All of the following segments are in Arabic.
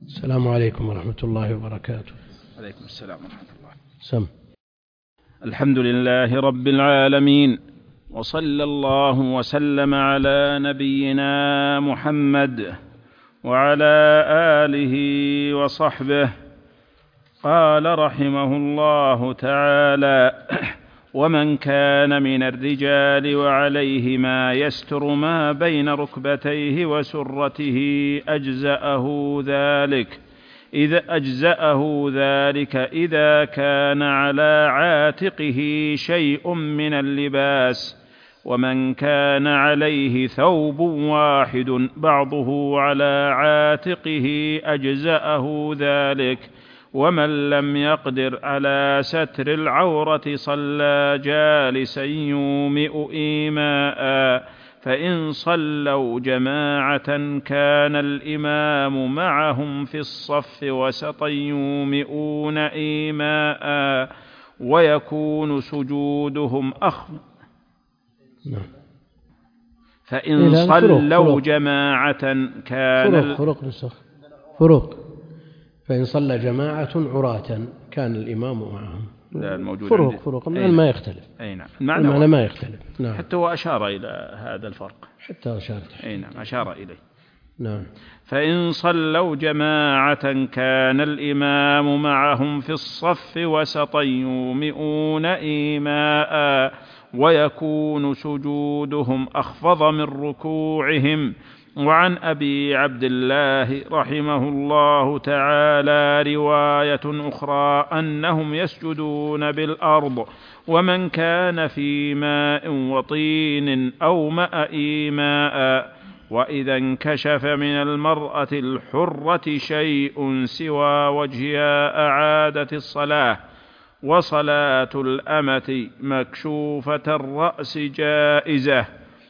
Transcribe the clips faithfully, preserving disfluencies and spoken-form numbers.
السلام عليكم ورحمة الله وبركاته. عليكم السلام ورحمة الله. سم. الحمد لله رب العالمين، وصلى الله وسلم على نبينا محمد وعلى آله وصحبه. قال رحمه الله تعالى: ومن كان من الرجال وعليه ما يستر ما بين ركبتيه وسرته أجزأه ذلك إذا أجزأه ذلك إذا كان على عاتقه شيء من اللباس. ومن كان عليه ثوب واحد بعضه على عاتقه أجزأه ذلك. ومن لم يقدر على ستر العورة صلى جالسا يومئ إيماء، فإن صلوا جماعة كان الإمام معهم في الصف وسطا يومئون إيماء، ويكون سجودهم أخفض. فإن صلوا جماعة كان فروق فروق فروق فإن صلى جماعة عراة كان الإمام معهم. لا الموجود فروق عندي. فروق المعنى ما يختلف. أي نعم، المعنى ما يختلف. نعم. حتى هو أشار إلى هذا الفرق. حتى أشار. أي نعم، أشار إليه. نعم. فإن صلوا جماعة كان الإمام معهم في الصف وسطا يومئون إيماء، ويكون سجودهم أخفض من ركوعهم. وعن أبي عبد الله رحمه الله تعالى رواية أخرى أنهم يسجدون بالأرض. ومن كان في ماء وطين أو ماء إيماء، وإذا انكشف من المرأة الحرة شيء سوى وجهها أعادت الصلاة. وصلاة الأمة مكشوفة الرأس جائزة،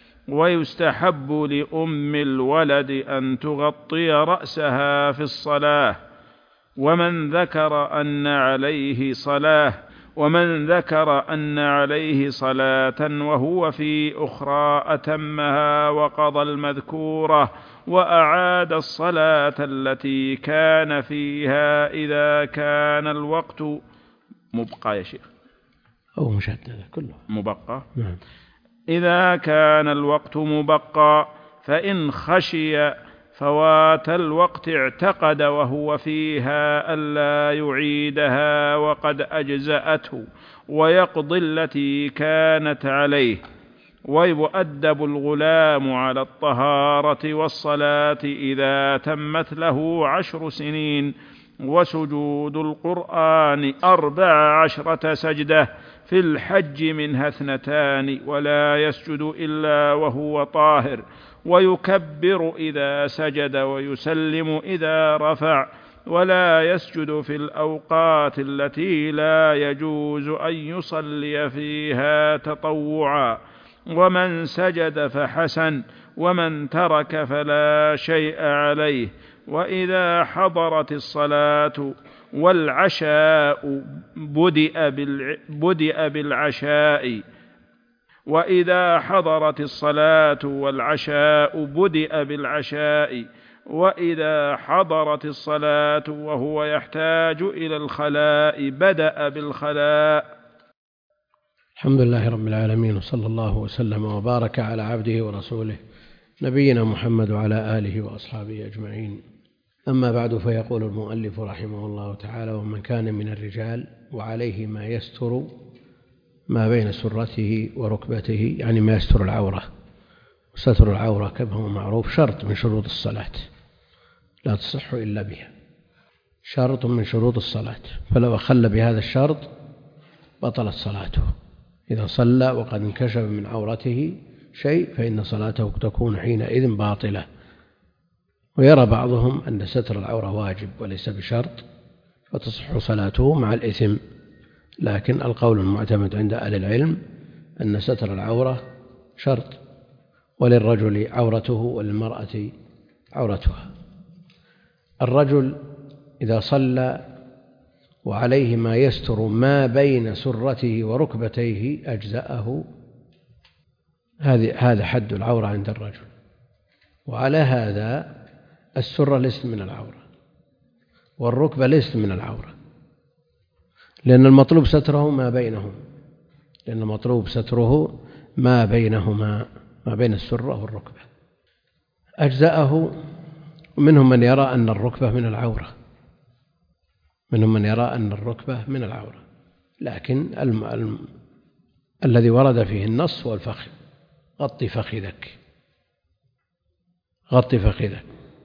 ويستحب لأم الولد أن تغطي رأسها في الصلاة. ومن ذكر أن عليه صلاة ومن ذكر أن عليه صلاة وهو في أخرى أتمها وقضى المذكورة، وأعاد الصلاة التي كان فيها إذا كان الوقت مبقى. يا شيخ أو مشدد كله مبقى. نعم. إذا كان الوقت مبقى، فإن خشي فوات الوقت اعتقد وهو فيها ألا يعيدها وقد أجزأته، ويقضي التي كانت عليه. ويؤدب الغلام على الطهارة والصلاة إذا تمت له عشر سنين. وسجود القرآن أربع عشرة سجدة، في الحج منها اثنتان، ولا يسجد إلا وهو طاهر. ويكبر إذا سجد ويسلم إذا رفع، ولا يسجد في الأوقات التي لا يجوز أن يصلي فيها تطوعا. ومن سجد فحسن، ومن ترك فلا شيء عليه. وإذا حضرت الصلاة والعشاء بدأ بدأ بالعشاء وإذا حضرت الصلاة والعشاء بدأ بالعشاء وإذا حضرت الصلاة وهو يحتاج إلى الخلاء بدأ بالخلاء. الحمد لله رب العالمين، وصلى الله وسلم وبارك على عبده ورسوله نبينا محمد وعلى آله وأصحابه أجمعين. أما بعد، فيقول المؤلف رحمه الله تعالى: ومن كان من الرجال وعليه ما يستر ما بين سرته وركبته، يعني ما يستر العورة. وستر العورة كما هو معروف شرط من شروط الصلاة، لا تصح إلا بها، شرط من شروط الصلاة. فلو أخل بهذا الشرط بطلت صلاته. إذا صلى وقد انكشف من عورته شيء فإن صلاته تكون حينئذ باطلة. ويرى بعضهم أن ستر العورة واجب وليس بشرط، فتصح صلاته مع الإثم. لكن القول المعتمد عند أهل العلم أن ستر العورة شرط، وللرجل عورته وللمرأة عورتها. الرجل إذا صلى وعليه ما يستر ما بين سرته وركبتيه أجزأه. هذا حد العورة عند الرجل. وعلى هذا السرة ليست من العورة، والركبة ليست من العورة، لأن المطلوب ستره ما بينهم لأن المطلوب ستره ما بينهما ما بين السرة والركبة. أجزأه. منهم من يرى أن الركبة من العورة منهم من يرى أن الركبة من العورة لكن الم... الم... الذي ورد فيه النص هو الفخذ. غطي فخذك غطي فخذك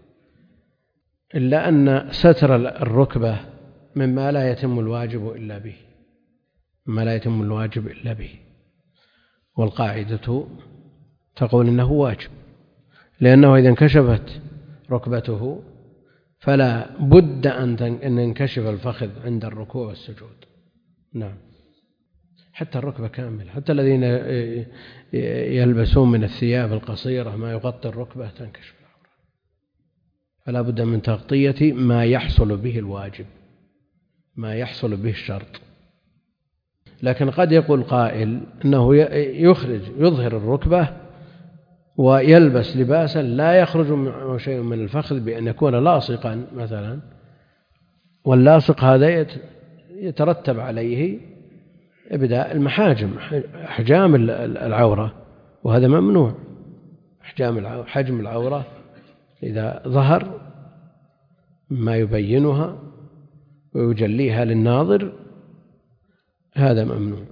إلا أن ستر الركبة مما لا يتم الواجب إلا به مما لا يتم الواجب إلا به والقاعدة تقول إنه واجب، لأنه إذا انكشفت ركبته فلا بد أن ينكشف الفخذ عند الركوع والسجود. نعم، حتى الركبة كاملة، حتى الذين يلبسون من الثياب القصيرة ما يغطي الركبة تنكشف العورة، فلا بد من تغطية ما يحصل به الواجب ما يحصل به الشرط. لكن قد يقول قائل أنه يخرج يظهر الركبة ويلبس لباسا لا يخرج منه شيء من الفخذ بأن يكون لاصقا مثلا، واللاصق هذا يترتب عليه إبداء المحاجم أحجام العورة، وهذا ممنوع. أحجام حجم العورة إذا ظهر ما يبينها ويجليها للناظر هذا ممنوع.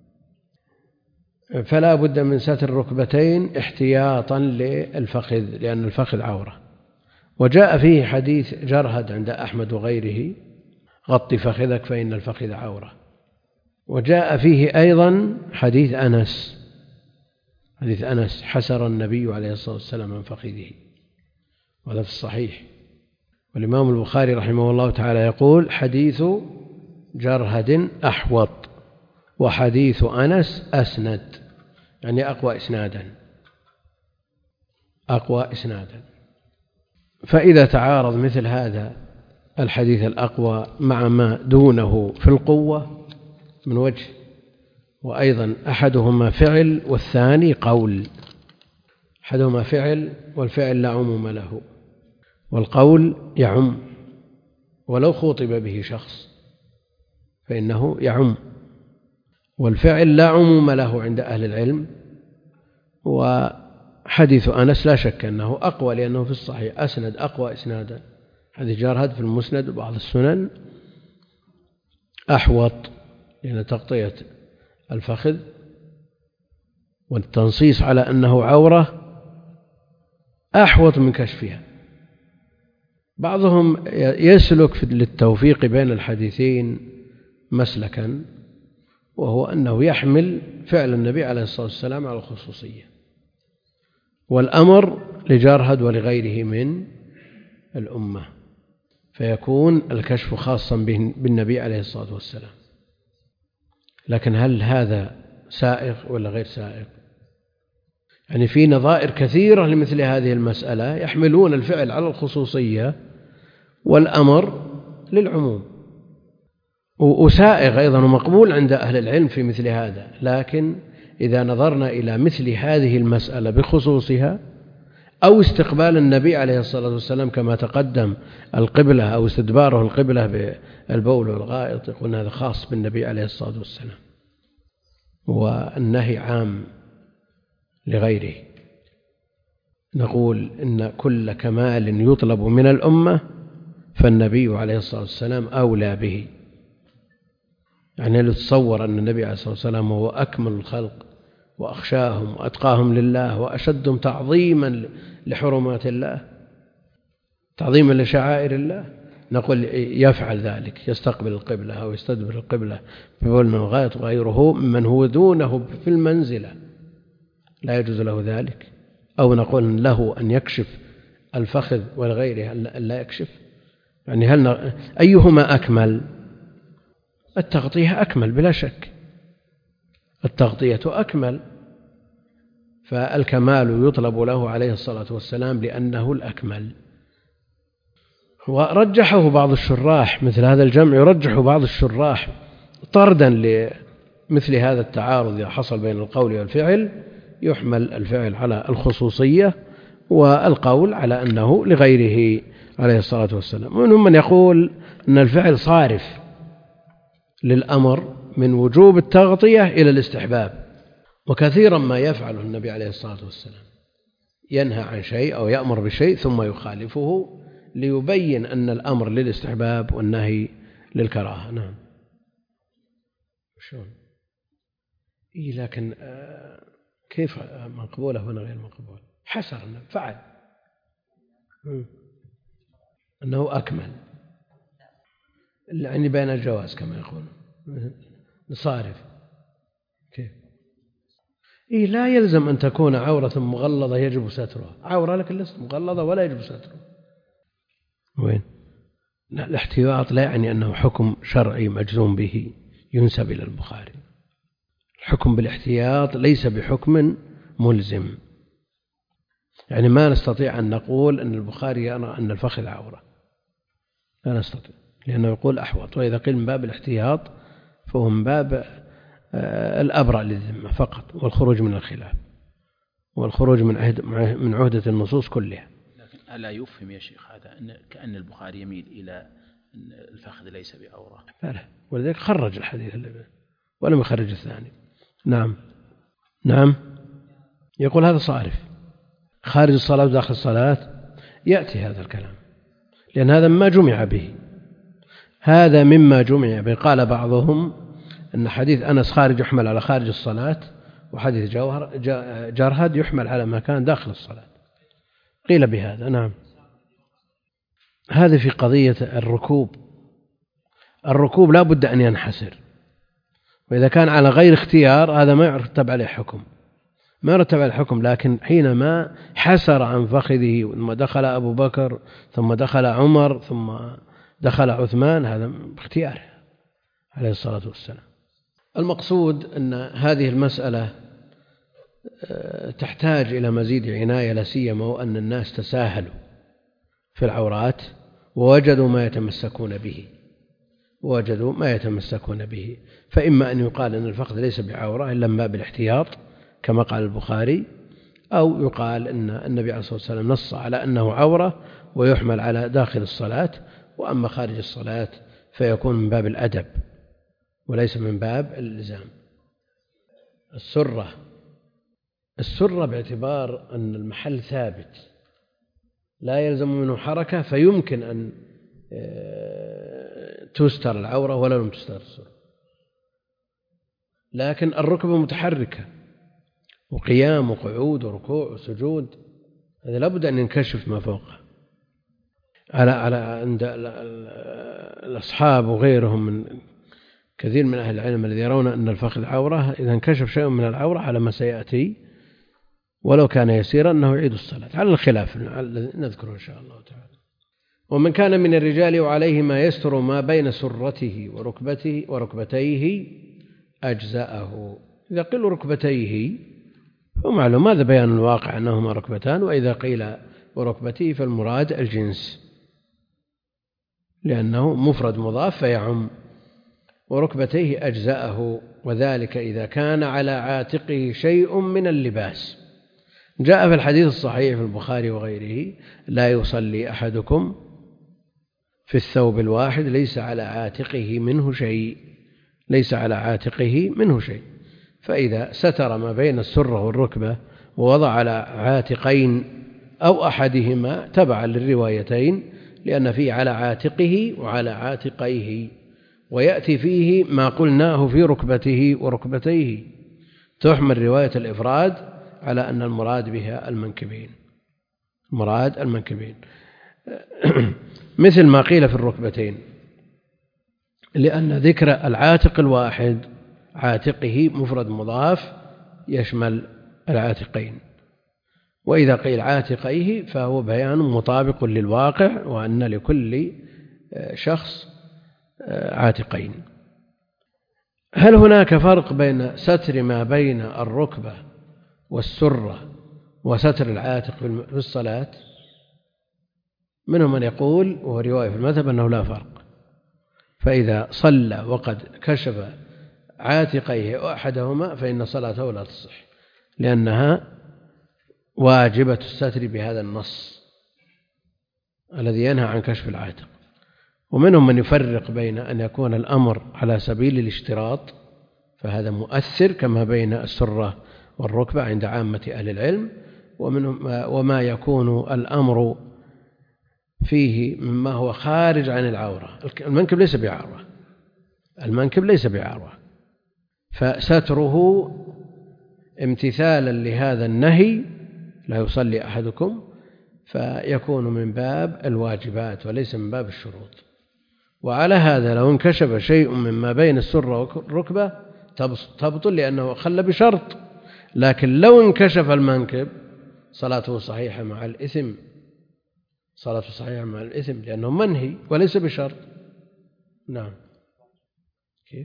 فلا بد من ستر الركبتين احتياطا للفخذ، لأن الفخذ عورة. وجاء فيه حديث جرهد عند أحمد وغيره: غط فخذك فإن الفخذ عورة. وجاء فيه أيضا حديث أنس حديث أنس حسر النبي عليه الصلاة والسلام من فخذه، وهذا في الصحيح. والإمام البخاري رحمه الله تعالى يقول: حديث جرهد أحوط وحديث أنس أسند، يعني أقوى إسنادا أقوى إسنادا. فإذا تعارض مثل هذا الحديث الأقوى مع ما دونه في القوة من وجه، وأيضا أحدهما فعل والثاني قول، أحدهما فعل والفعل لا عموم له، والقول يعم ولو خوطب به شخص فإنه يعم، والفعل لا عموم له عند أهل العلم. وحديث أنس لا شك أنه أقوى لأنه في الصحيح أسند أقوى إسنادا. حديث جرهد في المسند وبعض السنن أحوط، لأن تغطية الفخذ والتنصيص على أنه عورة أحوط من كشفها. بعضهم يسلك للتوفيق بين الحديثين مسلكا، وهو أنه يحمل فعل النبي عليه الصلاة والسلام على الخصوصية، والأمر لجرهد ولغيره من الأمة، فيكون الكشف خاصا بالنبي عليه الصلاة والسلام. لكن هل هذا سائغ ولا غير سائغ؟ يعني في نظائر كثيرة لمثل هذه المسألة يحملون الفعل على الخصوصية والأمر للعموم، وسائغ أيضا ومقبول عند أهل العلم في مثل هذا. لكن إذا نظرنا إلى مثل هذه المسألة بخصوصها أو استقبال النبي عليه الصلاة والسلام كما تقدم القبلة أو استدباره القبلة بالبول والغائط، يقول هذا خاص بالنبي عليه الصلاة والسلام، والنهي عام لغيره. نقول إن كل كمال يطلب من الأمة فالنبي عليه الصلاة والسلام أولى به. يعني نتصور أن النبي عليه الصلاة والسلام هو أكمل الخلق وأخشاهم وأتقاهم لله وأشدهم تعظيما لحرمات الله، تعظيما لشعائر الله، نقول يفعل ذلك، يستقبل القبلة أو يستدبر القبلة ببول وغائط غيره من هو دونه في المنزلة لا يجوز له ذلك؟ أو نقول له أن يكشف الفخذ والغيره أن لا يكشف؟ يعني هل ن... أيهما أكمل؟ التغطية أكمل بلا شك، التغطية أكمل، فالكمال يطلب له عليه الصلاة والسلام لأنه الأكمل. ورجحه بعض الشراح، مثل هذا الجمع يرجح بعض الشراح طردا لمثل هذا التعارض إذا حصل بين القول والفعل، يحمل الفعل على الخصوصية والقول على أنه لغيره عليه الصلاة والسلام. ومنهم من يقول أن الفعل صارف للأمر من وجوب التغطية إلى الاستحباب، وكثيرا ما يفعله النبي عليه الصلاة والسلام، ينهى عن شيء أو يأمر بشيء ثم يخالفه ليبين أن الأمر للاستحباب والنهي للكراهة. نعم. شلون؟ إيه لكن آه كيف مقبولة هنا غير مقبول؟ حسر أنه فعل أنه أكمل، يعني بين الجواز كما يقول صارف. كيف؟ إيه لا يلزم أن تكون عورة مغلظة يجب سترها، عورة لكن لست مغلظة ولا يجب سترها. وين؟ لا، الاحتياط لا يعني أنه حكم شرعي مجزوم به ينسب إلى البخاري. الحكم بالاحتياط ليس بحكم ملزم، يعني ما نستطيع أن نقول أن البخاري يرى أن الفخذ عورة، لا نستطيع، لأنه يقول أحوط، وإذا قيل من باب الاحتياط فهو من باب الأبرأ للذمة فقط، والخروج من الخلاف والخروج من عهد من عهدة النصوص كلها. لكن ألا يفهم يا شيخ هذا أن كأن البخاري يميل إلى أن الفخذ ليس بعورة؟ لا، ولذلك خرج الحديث ولم يخرج الثاني. نعم نعم. يقول هذا صارف خارج الصلاة وداخل الصلاة، يأتي هذا الكلام لأن هذا ما جمع به، هذا مما جمع به. قال بعضهم أن حديث أنس خارج يحمل على خارج الصلاة، وحديث جوهر جرهد يحمل على ما كان داخل الصلاة، قيل بهذا. نعم. هذا في قضية الركوب، الركوب لا بد أن ينحسر، وإذا كان على غير اختيار هذا ما يرتب عليه حكم، ما يرتب عليه حكم. لكن حينما حسر عن فخذه ثم دخل أبو بكر ثم دخل عمر ثم دخل عثمان، هذا باختياره عليه الصلاة والسلام. المقصود أن هذه المسألة تحتاج إلى مزيد عناية، لا سيما وأن الناس تساهلوا في العورات ووجدوا ما يتمسكون به ووجدوا ما يتمسكون به فإما أن يقال أن الفخذ ليس بعورة إلا من باب الاحتياط كما قال البخاري، أو يقال أن النبي عليه الصلاة والسلام نص على أنه عورة ويحمل على داخل الصلاة، وأما خارج الصلاة فيكون من باب الأدب وليس من باب الإلزام. السرة السرة باعتبار أن المحل ثابت لا يلزم منه حركة، فيمكن أن تستر العورة ولا لم تستر السرة. لكن الركبة متحركة وقيام وقعود وركوع وسجود، هذا لابد أن ينكشف ما فوقه. على على عند الأصحاب وغيرهم من كثير من أهل العلم الذين يرون أن الفخذ عورة، إذا انكشف شيء من العورة على ما سيأتي ولو كان يسيرا أنه يعيد الصلاة، على الخلاف نذكره إن شاء الله تعالى. ومن كان من الرجال وعليه ما يستر ما بين سرته وركبته وركبتيه أجزأه. إذا قيل ركبتيه فمعلوم هذا بيان الواقع أنهما ركبتان، وإذا قيل وركبته فالمراد الجنس لأنه مفرد مضاف فيعم. وركبتيه أجزأه، وذلك إذا كان على عاتقه شيء من اللباس. جاء في الحديث الصحيح في البخاري وغيره: لا يصلي أحدكم في الثوب الواحد ليس على عاتقه منه شيء ليس على عاتقه منه شيء. فإذا ستر ما بين السرة والركبة ووضع على عاتقين أو أحدهما تبعا للروايتين، لأن فيه على عاتقه وعلى عاتقيه، ويأتي فيه ما قلناه في ركبته وركبتيه، تحمل رواية الإفراد على أن المراد بها المنكبين مراد المنكبين مثل ما قيل في الركبتين، لأن ذكر العاتق الواحد عاتقه مفرد مضاف يشمل العاتقين، وإذا قيل عاتقيه فهو بيان مطابق للواقع وأن لكل شخص عاتقين. هل هناك فرق بين ستر ما بين الركبة والسرة وستر العاتق في الصلاة؟ منهم من يقول، وهو رواية في المذهب، أنه لا فرق، فإذا صلى وقد كشف عاتقيه أحدهما فإن صلاته لا تصح، لأنها واجبة الستر بهذا النص. الذي ينهى عن كشف العاتق. ومنهم من يفرق بين أن يكون الأمر على سبيل الاشتراط، فهذا مؤثر كما بين السرة والركبة عند عامة أهل العلم، ومنهم وما يكون الأمر فيه مما هو خارج عن العورة. المنكب ليس بعورة، المنكب ليس بعورة، فستره امتثالا لهذا النهي لا يصلي أحدكم فيكون من باب الواجبات وليس من باب الشروط. وعلى هذا لو انكشف شيء مما بين السرة والركبة تبطل لأنه خل بشرط، لكن لو انكشف المنكب صلاته صحيحة مع الإثم، صلاته صحيحة مع الإثم لأنه منهي وليس بشرط. نعم. كيف؟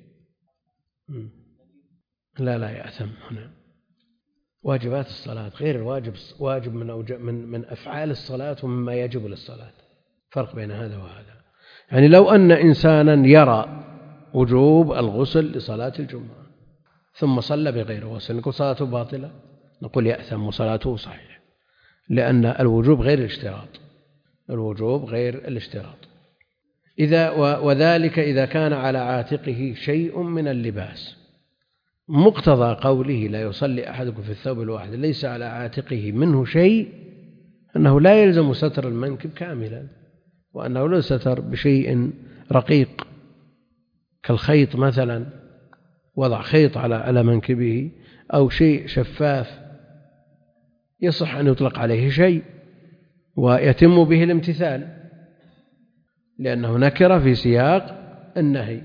لا لا يأثم هنا. واجبات الصلاة غير الواجب، واجب من من من أفعال الصلاة ومما يجب للصلاة، فرق بين هذا وهذا. يعني لو أن إنسانا يرى وجوب الغسل لصلاة الجمعة ثم صلى بغير غسل، نقول صلاته باطلة؟ نقول يأثم وصلاته صحيح، لأن الوجوب غير الاشتراط، الوجوب غير الاشتراط. إذا وذلك إذا كان على عاتقه شيء من اللباس. مقتضى قوله لا يصلي أحدكم في الثوب الواحد ليس على عاتقه منه شيء أنه لا يلزم ستر المنكب كاملا، وأنه لا ستر بشيء رقيق كالخيط مثلا، وضع خيط على على منكبه أو شيء شفاف يصح أن يطلق عليه شيء ويتم به الامتثال لأنه نكر في سياق النهي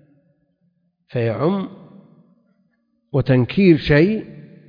فيعم، وتنكير شيء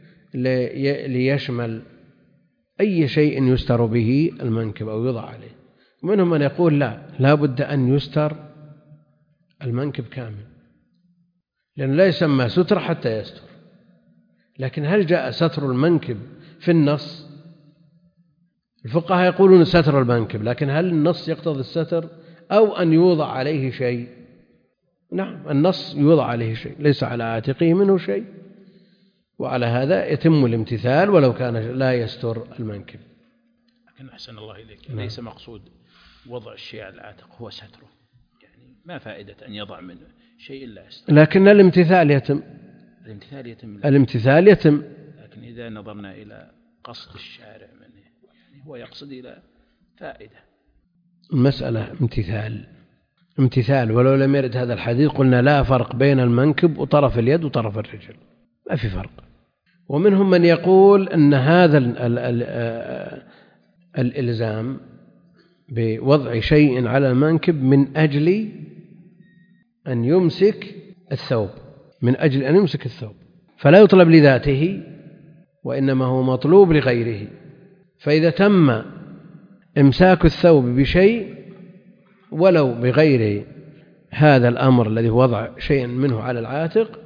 ليشمل أي شيء يستر به المنكب أو يوضع عليه. ومنهم من يقول لا لا بد أن يستر المنكب كامل، لأنه لا يسمى ستر حتى يستر. لكن هل جاء ستر المنكب في النص؟ الفقهاء يقولون ستر المنكب، لكن هل النص يقتضي الستر أو أن يوضع عليه شيء؟ نعم، النص يوضع عليه شيء، ليس على عاتقه منه شيء، وعلى هذا يتم الامتثال ولو كان لا يستر المنكب. لكن أحسن الله إليك، ليس مقصود وضع الشيء على العاتق هو ستره، يعني ما فائدة أن يضع منه شيء إلا يستر، لكن الامتثال يتم، الامتثال يتم الامتثال يتم. لكن إذا نظرنا إلى قصد الشارع منه، يعني هو يقصد إلى فائدة. المسألة امتثال، امتثال، ولو لم يرد هذا الحديث قلنا لا فرق بين المنكب وطرف اليد وطرف الرجل، ما في فرق. ومنهم من يقول أن هذا ال ال ال الإلزام بوضع شيء على المنكب من أجل أن يمسك الثوب، من أجل أن يمسك الثوب، فلا يطلب لذاته وإنما هو مطلوب لغيره. فإذا تم إمساك الثوب بشيء ولو بغير هذا الأمر الذي وضع شيء منه على العاتق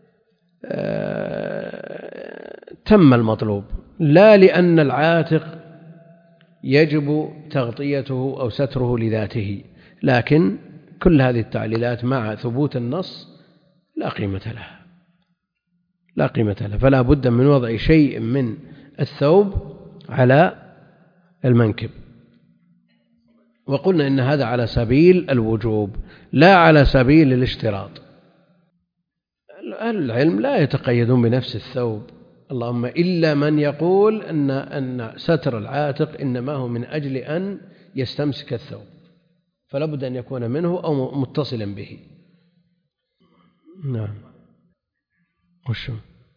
تم المطلوب، لا لأن العاتق يجب تغطيته أو ستره لذاته، لكن كل هذه التعليلات مع ثبوت النص لا قيمة لها، لا قيمة لها، فلا بد من وضع شيء من الثوب على المنكب. وقلنا إن هذا على سبيل الوجوب لا على سبيل الاشتراط. أهل العلم لا يتقيدون بنفس الثوب، اللهم إلا من يقول أن أن ستر العاتق إنما هو من أجل أن يستمسك الثوب، فلا بد أن يكون منه أو متصلا به. نعم. وشو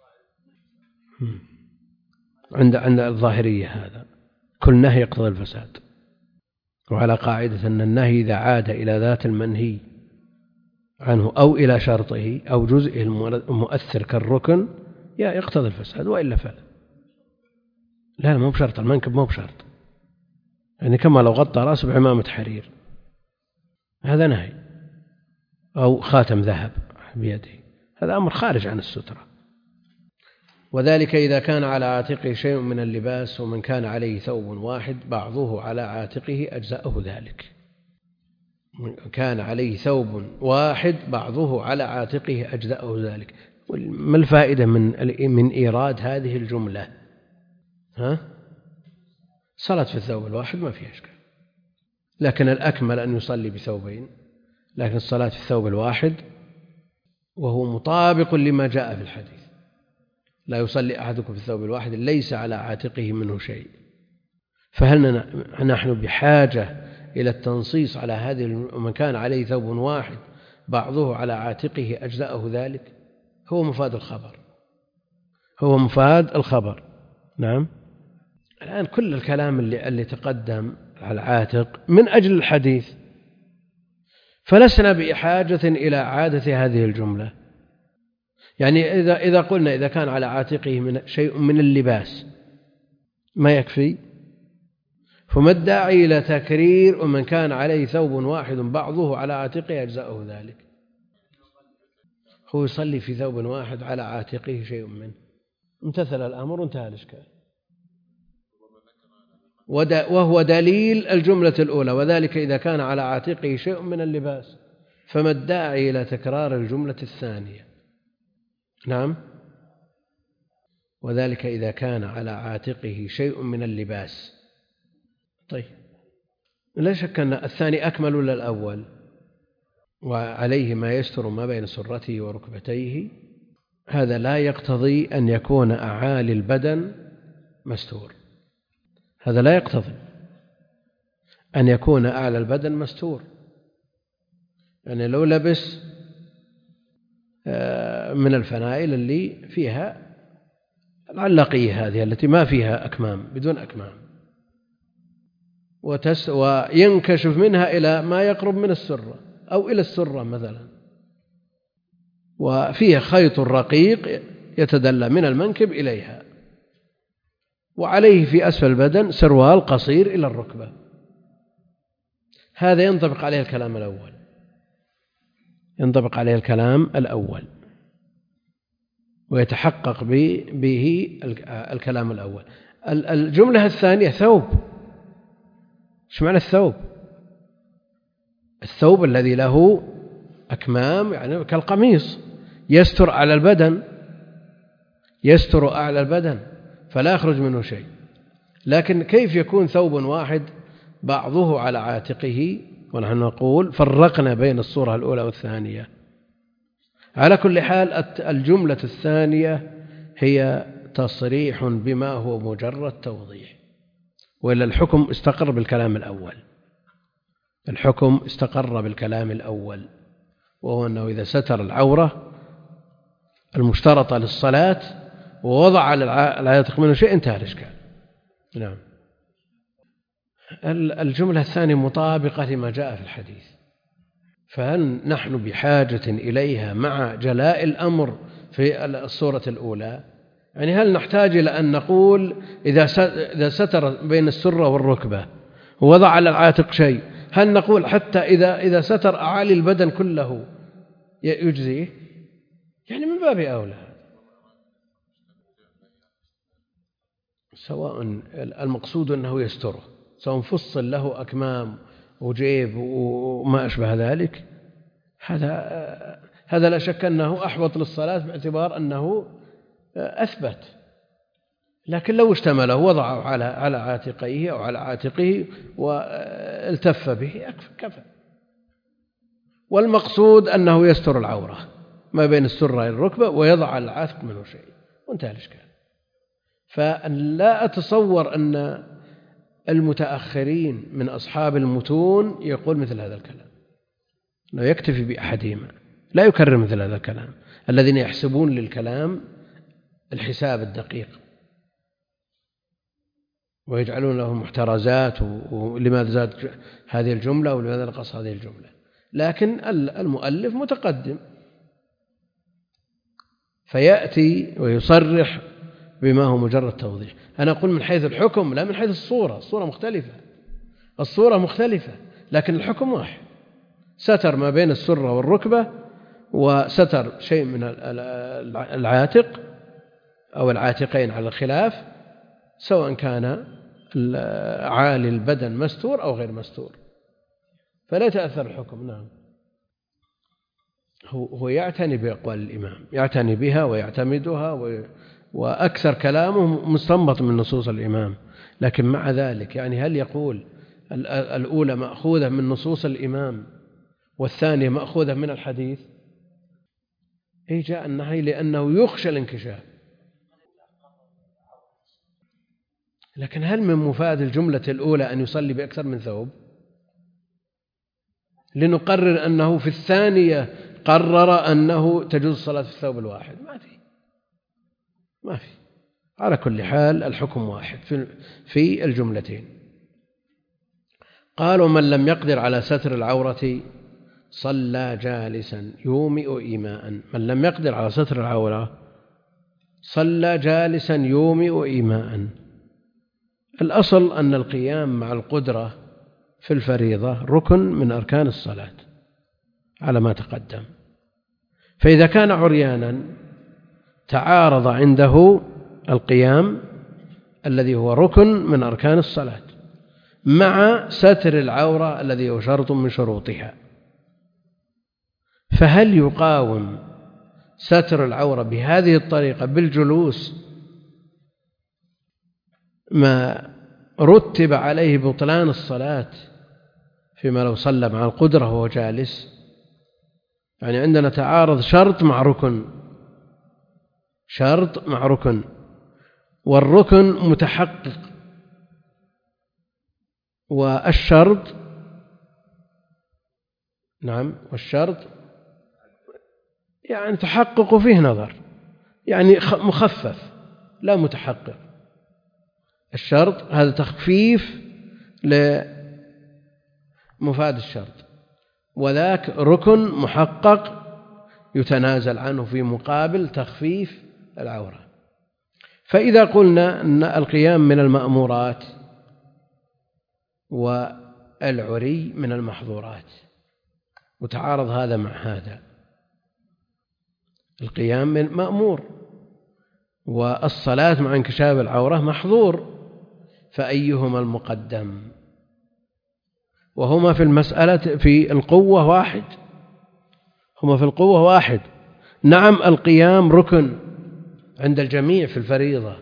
عند عند الظاهرية هذا كل نهي يقتضي الفساد، وعلى قاعدة أن النهي إذا عاد إلى ذات المنهي عنه أو إلى شرطه أو جزءه المؤثر كالركن يقتضي الفساد، وإلا فلا. لا مو بشرط، المنكب مو بشرط، يعني كما لو غطى رأسه بعمامة حرير هذا نهي، أو خاتم ذهب بيده، هذا أمر خارج عن السترة. وذلك إذا كان على عاتقه شيء من اللباس ومن كان عليه ثوب واحد بعضه على عاتقه أجزأه ذلك. من كان عليه ثوب واحد بعضه على عاتقه أجزأه ذلك. ما الفائدة من من إيراد هذه الجملة؟ ها؟ صلاة في الثوب الواحد ما فيها إشكال، لكن الأكمل أن يصلي بثوبين، لكن الصلاة في الثوب الواحد وهو مطابق لما جاء في الحديث: لا يصلي أحدكم في الثوب الواحد ليس على عاتقه منه شيء. فهل نحن بحاجة إلى التنصيص على هذه؟ من كان عليه ثوب واحد بعضه على عاتقه أجزأه ذلك؟ هو مفاد الخبر، هو مفاد الخبر. نعم. الآن كل الكلام اللي, اللي تقدم على العاتق من أجل الحديث، فلسنا بحاجة إلى عادة هذه الجملة. يعني إذا إذا قلنا إذا كان على عاتقه من شيء من اللباس ما يكفي، فما الداعي إلى تكرير ومن كان عليه ثوب واحد بعضه على عاتقه أجزاؤه ذلك؟ هو يصلي في ثوب واحد على عاتقه شيء منه، امتثل الأمر وانتهى الإشكال. وهو دليل الجملة الأولى: وذلك إذا كان على عاتقه شيء من اللباس. فما الداعي إلى تكرار الجملة الثانية؟ نعم. وذلك إذا كان على عاتقه شيء من اللباس. طيب، لا شك أن الثاني أكمل ولا الأول؟ وعليه ما يستر ما بين سرته وركبتيه، هذا لا يقتضي أن يكون أعالي البدن مستور، هذا لا يقتضي أن يكون أعلى البدن مستور. يعني لو لبس من الفنائل اللي فيها العلاقية هذه التي ما فيها أكمام، بدون أكمام، وتس وينكشف منها إلى ما يقرب من السرة أو إلى السرة مثلا، وفيها خيط رقيق يتدلى من المنكب إليها، وعليه في أسفل البدن سروال قصير إلى الركبة، هذا ينطبق عليه الكلام الأول، ينطبق عليه الكلام الأول ويتحقق به الكلام الأول. الجملة الثانية ثوب. ايش معنى الثوب؟ الثوب الذي له أكمام، يعني كالقميص، يستر على البدن، يستر أعلى البدن فلا يخرج منه شيء. لكن كيف يكون ثوب واحد بعضه على عاتقه؟ ونحن نقول فرقنا بين الصورة الأولى والثانية. على كل حال الجملة الثانية هي تصريح بما هو مجرد توضيح، وإلا الحكم استقر بالكلام الأول. الحكم استقر بالكلام الأول، وهو أنه إذا ستر العورة المشترطة للصلاة ووضع على العاتق منه شيء انتهى الإشكال. نعم. الجملة الثانية مطابقة لما جاء في الحديث، فهل نحن بحاجة إليها مع جلاء الأمر في الصورة الأولى؟ يعني هل نحتاج إلى أن نقول إذا ستر بين السرة والركبة ووضع على العاتق شيء، هل نقول حتى إذا إذا ستر أعالي البدن كله يجزيه؟ يعني من باب أولى. سواء المقصود أنه يستره، سواء فصل له أكمام وجيب وما أشبه ذلك، هذا هذا لا شك أنه أحوط للصلاة باعتبار أنه أثبت. لكن لو اشتمله وضعه على على عاتقيه أو على عاتقه والتف به كفى. والمقصود أنه يستر العورة ما بين السرة والركبة ويضع على العاتق منه شيء وانتهى الإشكال. فلا أتصور أن المتأخرين من أصحاب المتون يقول مثل هذا الكلام، لا يكتفي بأحدهما، لا يكرر مثل هذا الكلام. الذين يحسبون للكلام الحساب الدقيق ويجعلون له محترزات، ولماذا زاد هذه الجملة ولماذا نقص هذه الجملة. لكن المؤلف متقدم فيأتي ويصرح بما هو مجرد توضيح. أنا أقول من حيث الحكم لا من حيث الصورة. الصورة مختلفة، الصورة مختلفة لكن الحكم واحد. ستر ما بين السرة والركبة وستر شيء من العاتق أو العاتقين على الخلاف، سواء كان عالي البدن مستور أو غير مستور، فلا يتأثر الحكم. نعم. هو يعتني بأقوال الإمام، يعتني بها ويعتمدها و... وأكثر كلامه مستنبط من نصوص الإمام. لكن مع ذلك يعني هل يقول الأولى مأخوذة من نصوص الإمام والثانية مأخوذة من الحديث؟ إيه جاء النهي لأنه يخشى الانكشاف. لكن هل من مفاد الجملة الأولى أن يصلي بأكثر من ثوب؟ لنقرر أنه في الثانية قرر أنه تجوز الصلاة في الثوب الواحد. ما في ما في على كل حال الحكم واحد في الجملتين. قالوا من لم يقدر على ستر العورة صلى جالسا يومئ إيماء. من لم يقدر على ستر العورة صلى جالسا يومئ إيماء. الأصل أن القيام مع القدرة في الفريضة ركن من أركان الصلاة على ما تقدم. فإذا كان عريانا تعارض عنده القيام الذي هو ركن من أركان الصلاة مع ستر العورة الذي هو شرط من شروطها، فهل يقاوم ستر العورة بهذه الطريقة بالجلوس ما رتب عليه بطلان الصلاة فيما لو صلى مع القدرة وهو جالس؟ يعني عندنا تعارض شرط مع ركن، شرط مع ركن، والركن متحقق والشرط نعم والشرط يعني تحقق فيه نظر، يعني مخفف لا متحقق. الشرط هذا تخفيف لمفاد الشرط، وذاك ركن محقق يتنازل عنه في مقابل تخفيف العورة. فإذا قلنا أن القيام من المأمورات والعري من المحظورات وتعارض هذا مع هذا، القيام من مأمور والصلاة مع انكشاف العورة محظور، فأيهما المقدم؟ وهما في المسألة في القوة واحد، هما في القوة واحد. نعم القيام ركن عند الجميع في الفريضة،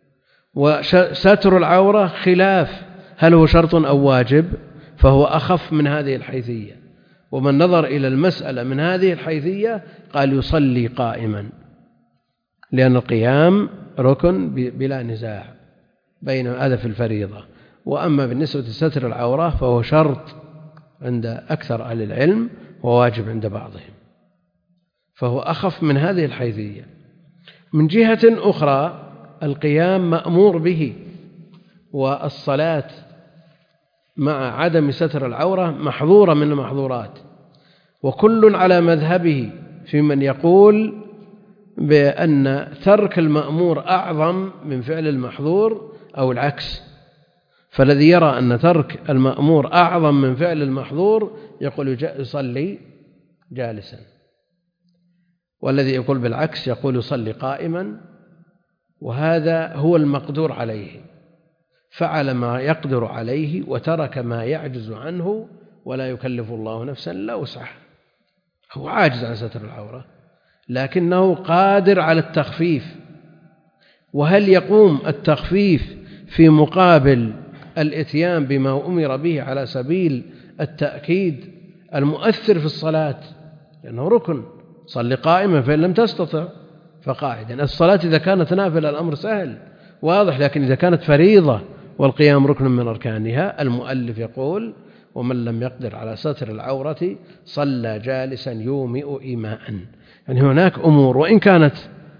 وستر العورة خلاف هل هو شرط أو واجب، فهو أخف من هذه الحيثية. ومن نظر إلى المسألة من هذه الحيثية قال يصلي قائما، لأن القيام ركن بلا نزاع بين هذا في الفريضة. وأما بالنسبة لستر العورة فهو شرط عند أكثر أهل العلم وواجب عند بعضهم، فهو أخف من هذه الحيثية. من جهة أخرى القيام مأمور به، والصلاة مع عدم ستر العورة محظورة من المحظورات، وكل على مذهبه في من يقول بأن ترك المأمور أعظم من فعل المحظور أو العكس. فالذي يرى أن ترك المأمور أعظم من فعل المحظور يقول يصلي جالسا، والذي يقول بالعكس يقول يصلي قائما. وهذا هو المقدور عليه، فعل ما يقدر عليه وترك ما يعجز عنه، ولا يكلف الله نفسا إلا وسعها. هو عاجز عن ستر العورة لكنه قادر على التخفيف. وهل يقوم التخفيف في مقابل الإتيان بما أمر به على سبيل التأكيد المؤثر في الصلاة؟ لأنه ركن، صل قائما فإن لم تستطع فقاعدا. الصلاة إذا كانت نافلة الأمر سهل واضح، لكن إذا كانت فريضة والقيام ركن من أركانها، المؤلف يقول ومن لم يقدر على ستر العورة صلى جالسا يومئ إيماء. يعني هناك أمور وإن كانت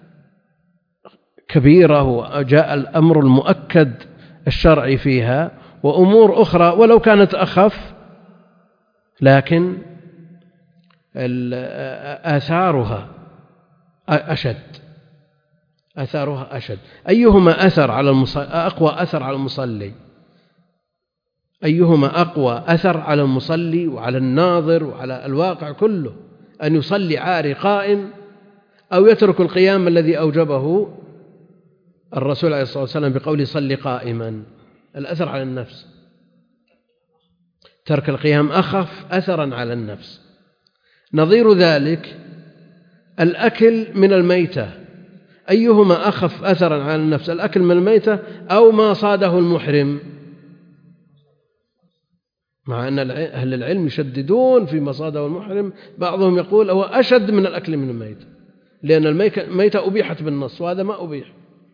كبيرة وجاء الأمر المؤكد الشرعي فيها، وأمور أخرى ولو كانت أخف لكن آثارها أشد، آثارها أشد. أيهما أثر على المصلي أقوى أثر على المصلي؟ أيهما أقوى أثر على المصلي وعلى الناظر وعلى الواقع كله؟ أن يصلي عاري قائم أو يترك القيام الذي أوجبه الرسول عليه الصلاة والسلام بقوله صلي قائما؟ الأثر على النفس، ترك القيام أخف أثرا على النفس. نظير ذلك الأكل من الميتة، أيهما أخف أثرا على النفس؟ الأكل من الميتة أو ما صاده المحرم؟ مع أن أهل العلم يشددون في مصاده المحرم، بعضهم يقول هو أشد من الأكل من الميت، لأن الميتة أبيحت بالنص وهذا ما أبيح.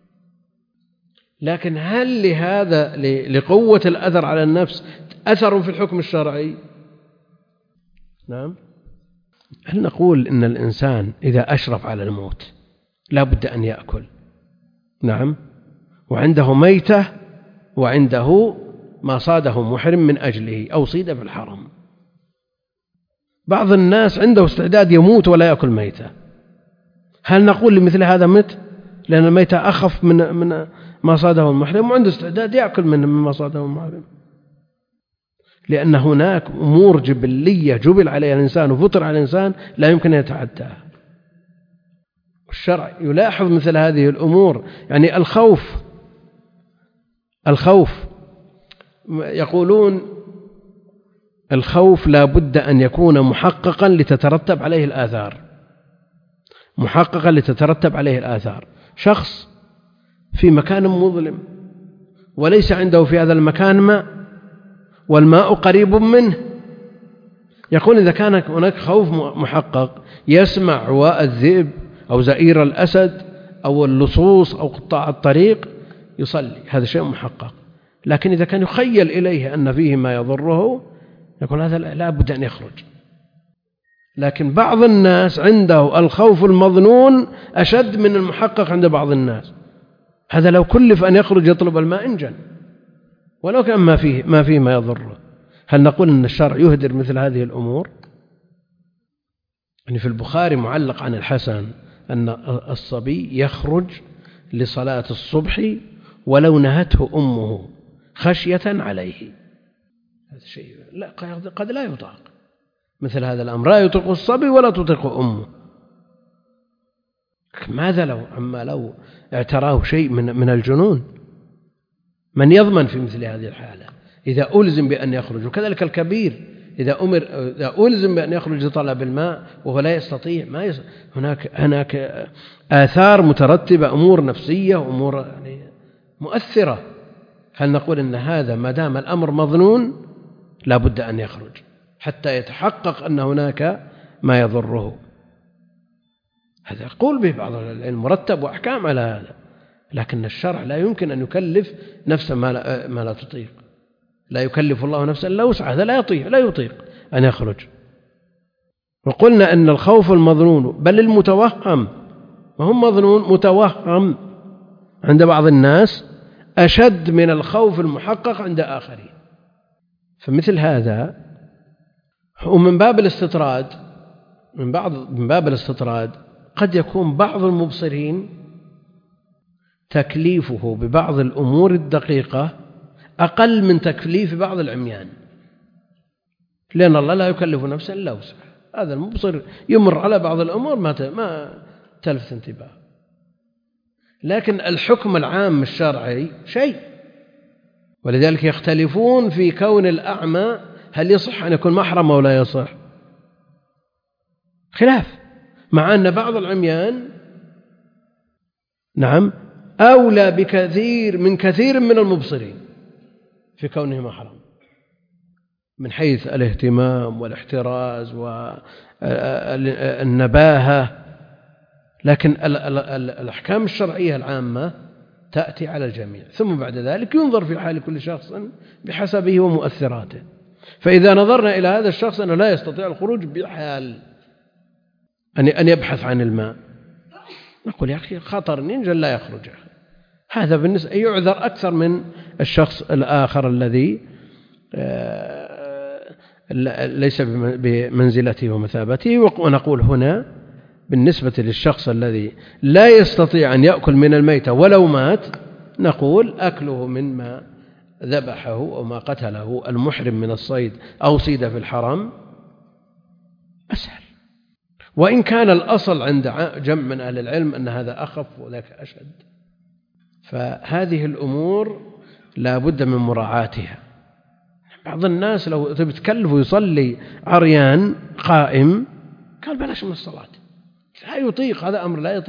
لكن هل لهذا لقوة الأثر على النفس أثر في الحكم الشرعي؟ نعم. هل نقول إن الإنسان إذا أشرف على الموت لا بد أن يأكل؟ نعم. وعنده ميتة وعنده ما صاده محرم من أجله أو صيد في الحرم. بعض الناس عنده استعداد يموت ولا يأكل ميتة، هل نقول لمثل هذا مت؟ لأن الميتة أخف من من ما صاده المحرم، وعنده استعداد يأكل من ما صاده المحرم، لأن هناك أمور جبلية جبل عليها الإنسان وفطر على الإنسان لا يمكن أن يتعداها. الشرع يلاحظ مثل هذه الأمور. يعني الخوف الخوف يقولون الخوف لا بد أن يكون محققا لتترتب عليه الآثار، محققا لتترتب عليه الآثار. شخص في مكان مظلم وليس عنده في هذا المكان ماء والماء قريب منه، يقول إذا كان هناك خوف محقق يسمع رواء الذئب أو زئير الأسد أو اللصوص أو قطاع الطريق يصلي، هذا شيء محقق. لكن إذا كان يخيل إليه أن فيه ما يضره يقول هذا لا بد أن يخرج. لكن بعض الناس عنده الخوف المظنون أشد من المحقق عند بعض الناس، هذا لو كلف أن يخرج يطلب الماء انجن ولو كان ما فيه ما فيه ما يضره. هل نقول أن الشرع يهدر مثل هذه الأمور؟ يعني في البخاري معلق عن الحسن أن الصبي يخرج لصلاة الصبح ولو نهته أمه خشية عليه. هذا شيء لا قد لا يطاق، مثل هذا الأمر لا يطيق الصبي ولا تطيق أمه. ماذا لو عما لو اعتراه شيء من من الجنون؟ من يضمن في مثل هذه الحالة إذا ألزم بأن يخرج؟ وكذلك الكبير إذا أمر إذا ألزم بأن يخرج لطلب الماء وهو لا يستطيع، ما يس... هناك هناك آثار مترتبة، أمور نفسية وأمور يعني مؤثرة. هل نقول إن هذا ما دام الأمر مظنون لا بد أن يخرج حتى يتحقق أن هناك ما يضره؟ هذا يقول به بعض العلم مرتب وأحكام على هذا، لكن الشرع لا يمكن أن يكلف نفسا ما لا, ما لا تطيق. لا يكلف الله نفسا إلا وسعها، هذا لا يطيق لا يطيق أن يخرج. وقلنا أن الخوف المظنون بل المتوهم، وهم مظنون متوهم عند بعض الناس أشد من الخوف المحقق عند آخرين. فمثل هذا ومن باب الاستطراد من بعض من باب الاستطراد قد يكون بعض المبصرين تكليفه ببعض الأمور الدقيقة أقل من تكليف بعض العميان، لأن الله لا يكلف نفسا إلا وسعها. هذا المبصر يمر على بعض الأمور ما ما تلفت انتباه، لكن الحكم العام الشرعي شيء. ولذلك يختلفون في كون الأعمى هل يصح أن يكون محرم أو لا يصح، خلاف، مع أن بعض العميان نعم أولى بكثير من كثير من المبصرين في كونه محرم من حيث الاهتمام والاحتراز والنباهة. لكن الأحكام الشرعية العامة تأتي على الجميع، ثم بعد ذلك ينظر في حال كل شخص بحسبه ومؤثراته. فإذا نظرنا إلى هذا الشخص أنه لا يستطيع الخروج بحال أن يبحث عن الماء، نقول يا أخي خطر ينجل لا يخرج. هذا بالنسبة يعذر أكثر من الشخص الآخر الذي ليس بمنزلته ومثابته. ونقول هنا بالنسبة للشخص الذي لا يستطيع أن يأكل من الميتة ولو مات، نقول أكله مما ذبحه أو ما قتله المحرم من الصيد أو صيد في الحرم أسهل، وإن كان الأصل عند جمع من أهل العلم أن هذا أخف وذاك أشد. فهذه الأمور لا بد من مراعاتها. بعض الناس لو تكلفوا يصلي عريان قائم قال بلاش من الصلاة، لا يطيق، هذا أمر لا يطيقه ولا يحتمله، فيصلي جالس.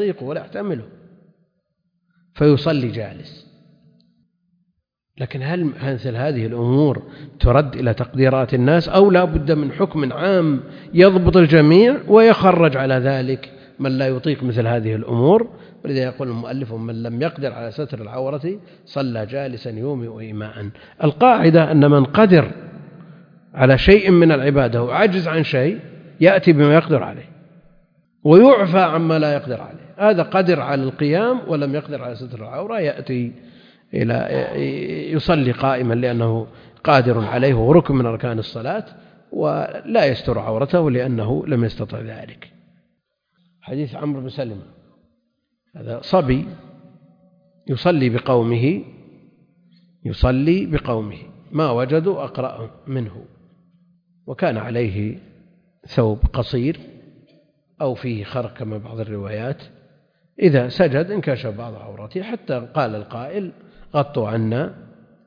لكن هل مثل هذه الأمور ترد إلى تقديرات الناس أو لا بد من حكم عام يضبط الجميع ويخرج على ذلك من لا يطيق مثل هذه الأمور؟ ولذا يقول المؤلف: من لم يقدر على ستر العورة صلى جالسا يومئ إيماء. القاعدة أن من قدر على شيء من العبادة وعجز عن شيء يأتي بما يقدر عليه ويعفى عما لا يقدر عليه. هذا قدر على القيام ولم يقدر على ستر العورة يأتي إلى يصلي قائما لأنه قادر عليه وركن من أركان الصلاة، ولا يستر عورته لأنه لم يستطع ذلك. حديث عمرو بن سلمة، هذا صبي يصلي بقومه يصلي بقومه ما وجدوا أقرأ منه، وكان عليه ثوب قصير أو فيه خرق كما بعض الروايات، إذا سجد انكشف بعض عورته حتى قال القائل: غطوا عنا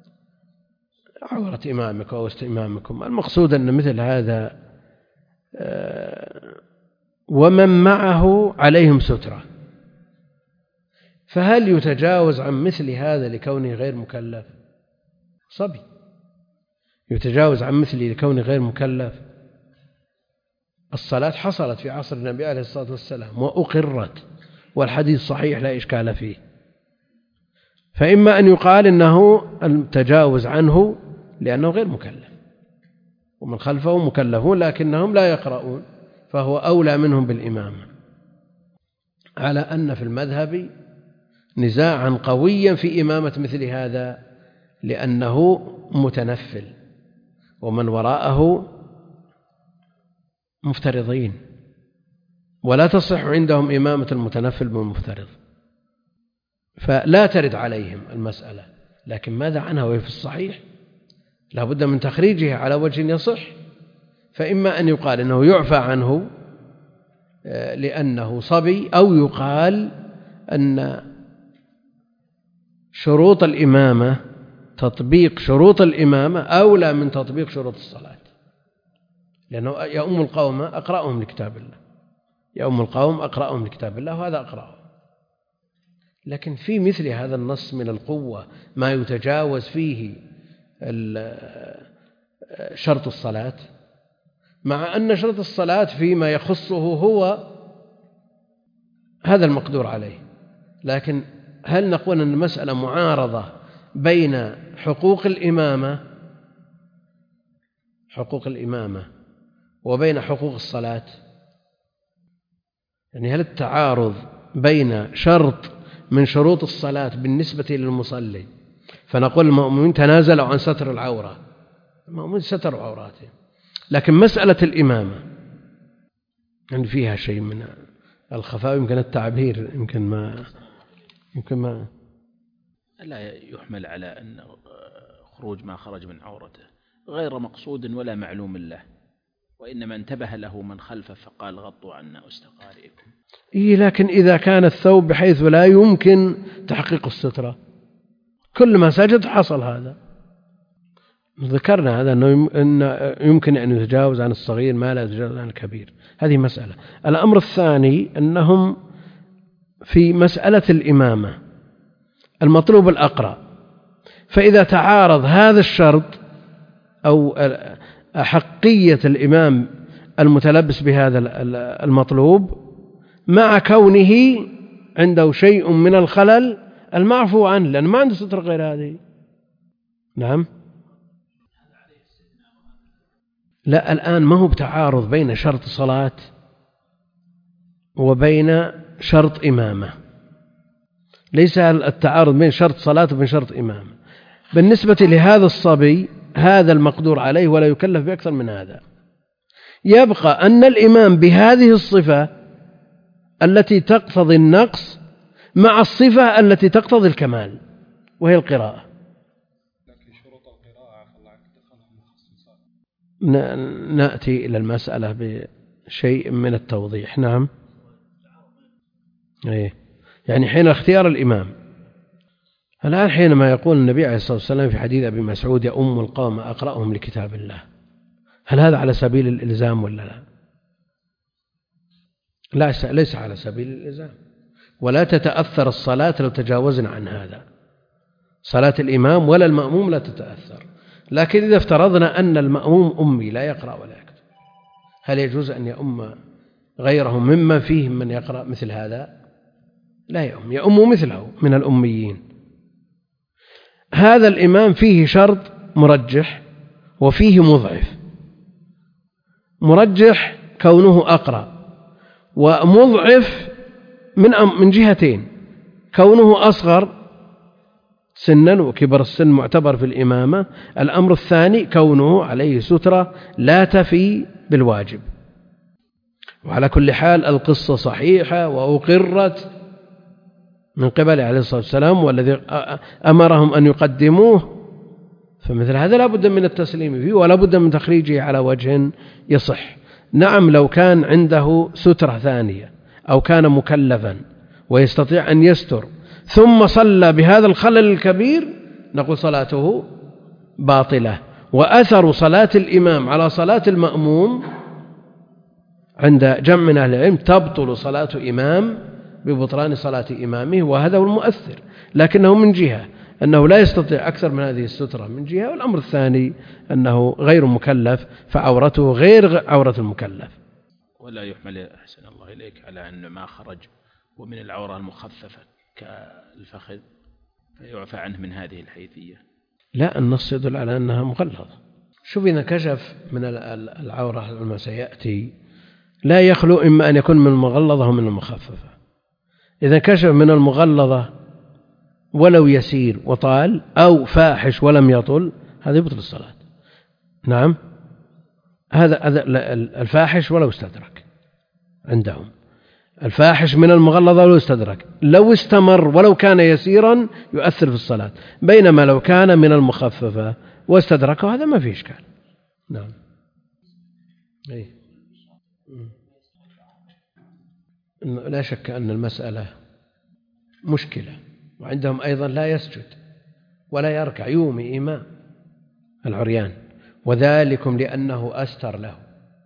عورة إمامك ووسط إمامكم. المقصود أن مثل هذا ومن معه عليهم سترة، فهل يتجاوز عن مثل هذا لكونه غير مكلف؟ صبي يتجاوز عن مثله لكونه غير مكلف؟ الصلاة حصلت في عصر النبي عليه الصلاة والسلام وأقرت، والحديث صحيح لا إشكال فيه. فإما أن يقال إنه التجاوز عنه لأنه غير مكلف ومن خلفه مكلفون لكنهم لا يقرؤون، فهو أولى منهم بالإمامة، على أن في المذهب نزاعا قويا في إمامة مثل هذا لأنه متنفل ومن وراءه مفترضين، ولا تصح عندهم إمامة المتنفل بالمفترض، فلا ترد عليهم المسألة. لكن ماذا عنها وهي في الصحيح؟ لا بد من تخريجها على وجه يصح. فإما أن يقال أنه يعفى عنه لأنه صبي، أو يقال أن شروط الإمامة تطبيق شروط الإمامة أولى من تطبيق شروط الصلاة، لأنه يؤم القوم أقرأهم لكتاب الله يؤم القوم أقرأهم لكتاب الله وهذا أقرأهم. لكن في مثل هذا النص من القوة ما يتجاوز فيه شرط الصلاة، مع أن شرط الصلاة فيما يخصه هو هذا المقدور عليه. لكن هل نقول أن المسألة معارضة بين حقوق الإمامة حقوق الإمامة وبين حقوق الصلاة؟ يعني هل التعارض بين شرط من شروط الصلاة بالنسبة للمصلي فنقول المؤمنين تنازلوا عن ستر العورة، المؤمنين ستروا عوراتهم، لكن مسألة الإمامة يعني فيها شيء من الخفاء، يمكن التعبير يمكن ما يمكن ما لا يحمل على أن خروج ما خرج من عورته غير مقصود ولا معلوم له، وإنما انتبه له من خلفه فقال: غطوا عنا أستقارئكم. إيه، لكن إذا كان الثوب بحيث لا يمكن تحقيق السترة، كل ما سجد حصل هذا. ذكرنا هذا أنه يمكن أن يتجاوز عن الصغير ما لا يتجاوز عن الكبير، هذه مسألة. الأمر الثاني أنهم في مسألة الإمامة المطلوب الأقرأ، فإذا تعارض هذا الشرط أو أحقية الإمام المتلبس بهذا المطلوب مع كونه عنده شيء من الخلل المعفو عنه، لأنه ما عنده ستر غير هذه. نعم، لا، الآن ما هو بتعارض بين شرط صلاة وبين شرط إمامة، ليس التعارض بين شرط صلاة وبين شرط إمامة. بالنسبة لهذا الصبي هذا المقدور عليه ولا يكلف بأكثر من هذا، يبقى أن الإمام بهذه الصفة التي تقتضي النقص مع الصفة التي تقتضي الكمال وهي القراءة. لكن شروط القراءة الله دخلها مخصصات. نأتي إلى المسألة بشيء من التوضيح. نعم، أيه. يعني حين اختيار الإمام، الآن حينما يقول النبي عليه الصلاة والسلام في حديث أبي مسعود: يا أم القوم أقرأهم لكتاب الله، هل هذا على سبيل الإلزام ولا لا؟ لا، ليس على سبيل الإلزام، ولا تتأثر الصلاة لو تجاوزنا عن هذا. صلاة الإمام ولا المأموم لا تتأثر. لكن إذا افترضنا أن المأموم أمي لا يقرأ ولا يكتب، هل يجوز أن يؤم غيره ممن فيهم من يقرأ مثل هذا؟ لا يؤم، يؤم مثله من الأميين. هذا الإمام فيه شرط مرجح وفيه مضعف. مرجح كونه أقرأ، ومضعف من من جهتين: كونه أصغر سنا وكبر السن معتبر في الإمامة. الأمر الثاني كونه عليه سترة لا تفي بالواجب. وعلى كل حال القصة صحيحة وأقرت من قبل عليه الصلاة والسلام، والذي أمرهم أن يقدموه، فمثل هذا لا بد من التسليم فيه ولا بد من تخريجه على وجه يصح. نعم، لو كان عنده سترة ثانية أو كان مكلفا ويستطيع أن يستر ثم صلى بهذا الخلل الكبير نقول صلاته باطلة. وأثر صلاة الإمام على صلاة المأموم عند جمع من أهل العلم تبطل صلاة إمام ببطلان صلاة إمامه، وهذا هو المؤثر. لكنه من جهة أنه لا يستطيع أكثر من هذه السترة من جهة، والأمر الثاني أنه غير مكلف فعورته غير عورة المكلف. ولا يحمل أحسن الله إليك على أن ما خرج ومن العورة المخففة كالفخذ فيعفى عنه من هذه الحيثية. لا، النص يدل على أنها مغلظة. شوف، إذا كشف من العورة لما سيأتي لا يخلو إما أن يكون من المغلظة ومن المخففة. إذا كشف من المغلظة ولو يسير وطال، أو فاحش ولم يطل، هذا يبطل الصلاة. نعم، هذا الفاحش ولو استدرك عندهم، الفاحش من المغلظة ولو استدرك، لو استمر ولو كان يسيرا يؤثر في الصلاة، بينما لو كان من المخففة واستدركه هذا ما فيه إشكال. نعم. أي. لا شك أن المسألة مشكلة. وعندهم أيضا لا يسجد ولا يركع، يومي إمام العريان، وذلكم لأنه أستر له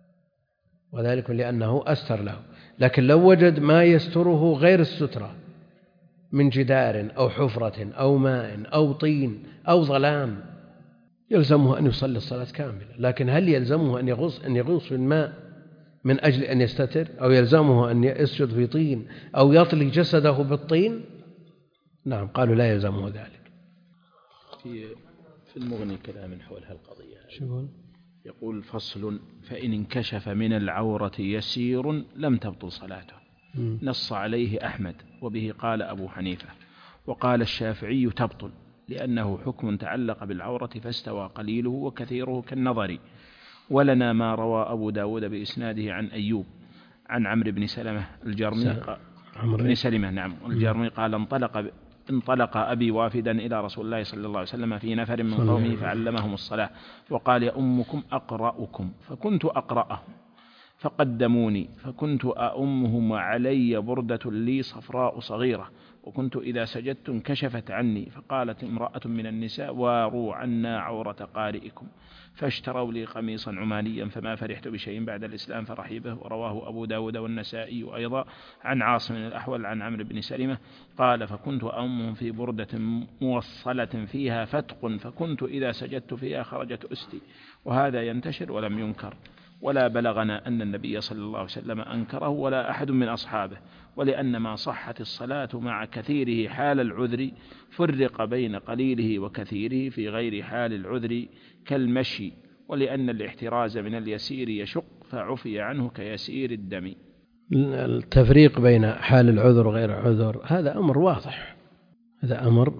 وذلكم لأنه أستر له. لكن لو وجد ما يستره غير السترة من جدار أو حفرة أو ماء أو طين أو ظلام يلزمه أن يصلي الصلاة كاملة. لكن هل يلزمه أن يغوص أن يغوص في الماء من أجل أن يستتر، أو يلزمه أن يسجد في طين أو يطلي جسده بالطين؟ نعم، قالوا لا يلزمه ذلك. في في المغني كلام حول هالقضية. شو يقول: فصل: فإن انكشف من العورة يسير لم تبطل صلاته. م. نص عليه أحمد، وبه قال أبو حنيفة، وقال الشافعي تبطل، لأنه حكم تعلق بالعورة فاستوى قليله وكثيره كالنظر. ولنا ما روى أبو داود بإسناده عن أيوب عن عمرو بن سلمة الجرمي بن سلمة نعم الجرمي قال: انطلق انطلق أبي وافدا إلى رسول الله صلى الله عليه وسلم في نفر من قومه فعلمهم الصلاة، وقال: يا أمكم أقرأكم، فكنت أقرأهم فقدموني، فكنت أؤمهم وعلي بردة لي صفراء صغيرة، وكنت إذا سجدت انكشفت عني، فقالت امرأة من النساء: واروا عنا عورة قارئكم، فاشتروا لي قميصا عمانيا، فما فرحت بشيء بعد الإسلام فرحيبه. ورواه أبو داود والنسائي أيضا عن عاصم الأحول عن عمرو بن سلمة قال: فكنت أؤمهم في بردة موصلة فيها فتق، فكنت إذا سجدت فيها خرجت أستي. وهذا ينتشر ولم ينكر، ولا بلغنا أن النبي صلى الله عليه وسلم أنكره ولا أحد من أصحابه. ولأن ما صحت الصلاة مع كثيره حال العذر فرق بين قليله وكثيره في غير حال العذر كالمشي، ولأن الاحتراز من اليسير يشق فعفي عنه كيسير الدم. التفريق بين حال العذر وغير عذر هذا أمر واضح، هذا أمر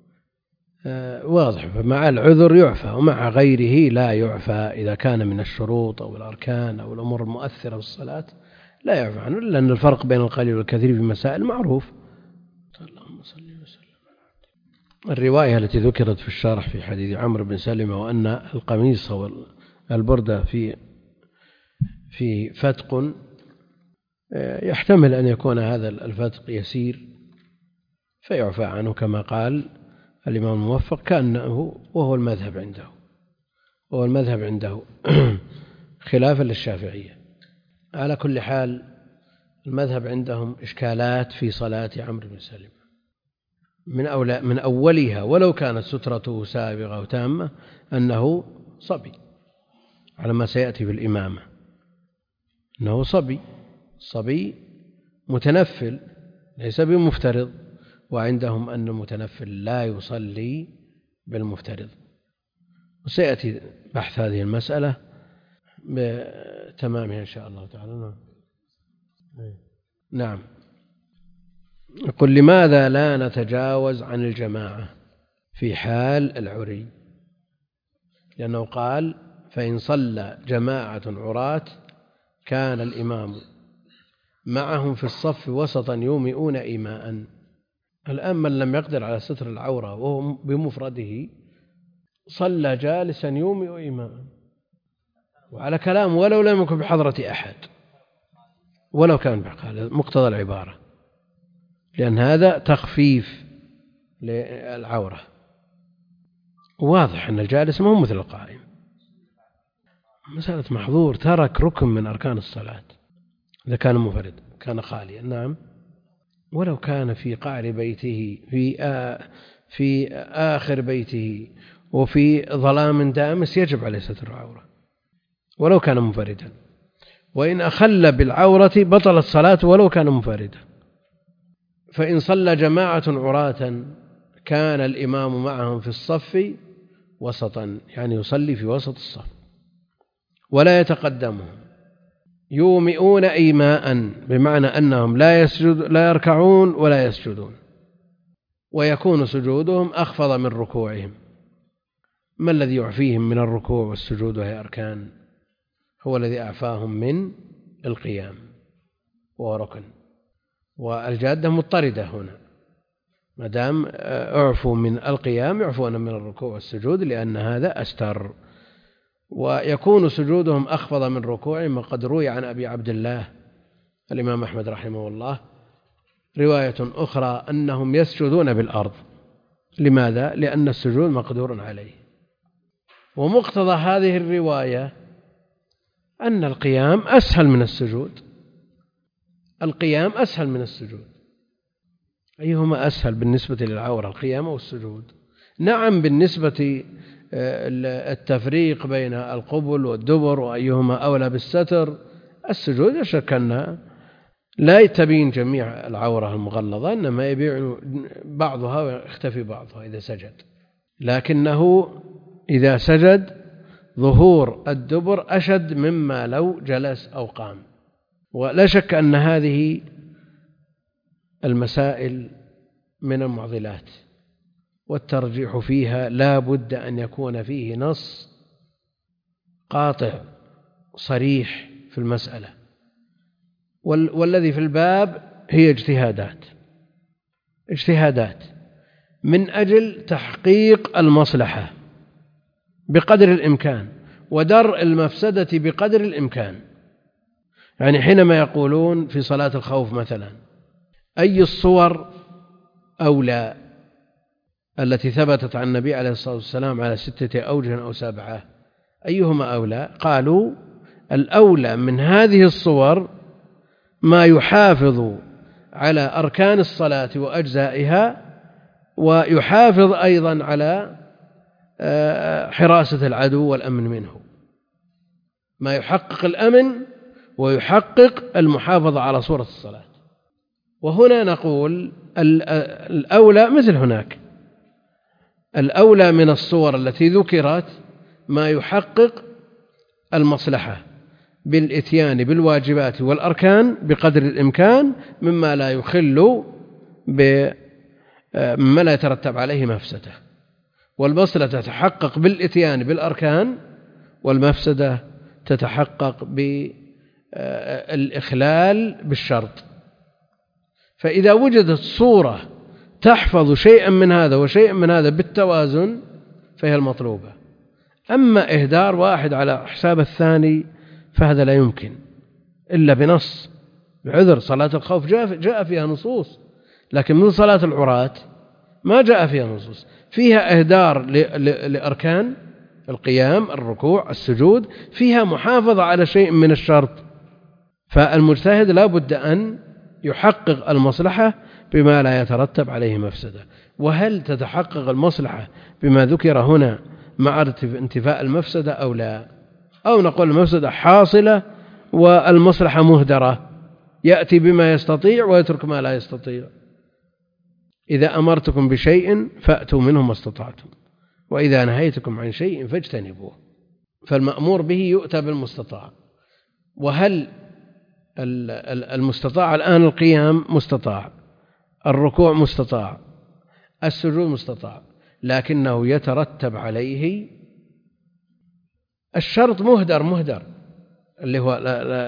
واضح. فمع العذر يعفى ومع غيره لا يعفى. إذا كان من الشروط أو الأركان أو الأمور المؤثرة في الصلاة لا يعفى عنه، لأن الفرق بين القليل والكثير في مسائل معروف. اللهم صل وسلم. الرواية التي ذكرت في الشرح في حديث عمرو بن سلمة وأن القميص والبردة في في فتق، يحتمل أن يكون هذا الفتق يسير فيعفى عنه كما قال الإمام الموفق، كأنه وهو المذهب عنده وهو المذهب عنده خلافا للشافعية. على كل حال المذهب عندهم إشكالات في صلاة عمرو بن سلمة من أولى من أولها ولو كانت سترته سابغة وتامة أنه صبي، على ما سيأتي في الإمامة أنه صبي صبي متنفل ليس بمفترض، وعندهم أن المتنفل لا يصلي بالمفترض. وسيأتي بحث هذه المسألة بتمامها إن شاء الله تعالى. نعم. يقول لماذا لا نتجاوز عن الجماعة في حال العري؟ لأنه قال فإن صلى جماعة عراة كان الإمام معهم في الصف وسطا يومئون إيماء. الآن من لم يقدر على ستر العورة وهو بمفرده صلى جالسا يومئ إيماء، وعلى كلام ولو لم يكن بحضرة أحد، ولو كان بحضرة مقتضى العبارة، لأن هذا تخفيف للعورة. واضح أن الجالس ما هو مثل القائم. مسألة محظور ترك ركن من أركان الصلاة إذا كان منفرد كان خاليا. نعم. ولو كان في قعر بيته في آ في آخر بيته وفي ظلام دامس يجب عليه ستر العورة ولو كان منفردا، وإن أخل بالعورة بطلت صلاته ولو كان منفردا. فإن صلى جماعة عراة كان الإمام معهم في الصف وسطا، يعني يصلي في وسط الصف ولا يتقدمهم، يومئون إيماء بمعنى أنهم لا يسجد لا يركعون ولا يسجدون، ويكون سجودهم أخفض من ركوعهم. ما الذي يعفيهم من الركوع والسجود وهي أركان؟ هو الذي أعفاهم من القيام وهو ركن، والجادة مضطردة هنا، ما دام أعفوا من القيام يعفون من الركوع والسجود لأن هذا أستر. ويكون سجودهم أخفض من ركوعهم، وقد روي عن أبي عبد الله الإمام أحمد رحمه الله رواية أخرى أنهم يسجدون بالأرض. لماذا؟ لأن السجود مقدور عليه. ومقتضى هذه الرواية أن القيام أسهل من السجود، القيام أسهل من السجود. أيهما أسهل بالنسبة للعورة، القيام أو السجود؟ نعم بالنسبة التفريق بين القبل والدبر وأيهما أولى بالستر، السجود لا شك أنها لا تبين جميع العورة المغلظة، إنما يبين بعضها ويختفي بعضها إذا سجد، لكنه إذا سجد ظهور الدبر أشد مما لو جلس أو قام. ولا شك أن هذه المسائل من المعضلات، والترجيح فيها لا بد أن يكون فيه نص قاطع صريح في المسألة، والذي في الباب هي اجتهادات اجتهادات من أجل تحقيق المصلحة بقدر الإمكان ودرء المفسدة بقدر الإمكان. يعني حينما يقولون في صلاة الخوف مثلا أي الصور أولى التي ثبتت عن النبي عليه الصلاة والسلام على ستة أوجه أو سبعة، أيهما أولى؟ قالوا الأولى من هذه الصور ما يحافظ على أركان الصلاة وأجزائها، ويحافظ أيضا على حراسة العدو والأمن منه، ما يحقق الأمن ويحقق المحافظة على صورة الصلاة. وهنا نقول الأولى مثل هناك، الأولى من الصور التي ذكرت ما يحقق المصلحة بالإتيان بالواجبات والأركان بقدر الإمكان مما لا يخل بما لا يترتب عليه مفسدة، والمصلحة تتحقق بالإتيان بالأركان، والمفسدة تتحقق بالإخلال بالشرط. فإذا وجدت صورة تحفظ شيئا من هذا وشيئا من هذا بالتوازن فهي المطلوبة. أما إهدار واحد على حساب الثاني فهذا لا يمكن إلا بنص بعذر. صلاة الخوف جاء فيها نصوص، لكن من صلاة العراة ما جاء فيها نصوص، فيها إهدار لأركان القيام الركوع السجود، فيها محافظة على شيء من الشرط. فالمجتهد لا بد أن يحقق المصلحة بما لا يترتب عليه مفسدة. وهل تتحقق المصلحة بما ذكر هنا مع انتفاء المفسدة أو لا؟ أو نقول المفسدة حاصلة والمصلحة مهدرة، يأتي بما يستطيع ويترك ما لا يستطيع. إذا أمرتكم بشيء فأتوا منه ما استطعتم، وإذا نهيتكم عن شيء فاجتنبوه. فالمأمور به يؤتى بالمستطاع. وهل المستطاع الآن القيام مستطاع، الركوع مستطاع، السجود مستطاع، لكنه يترتب عليه الشرط مهدر مهدر اللي هو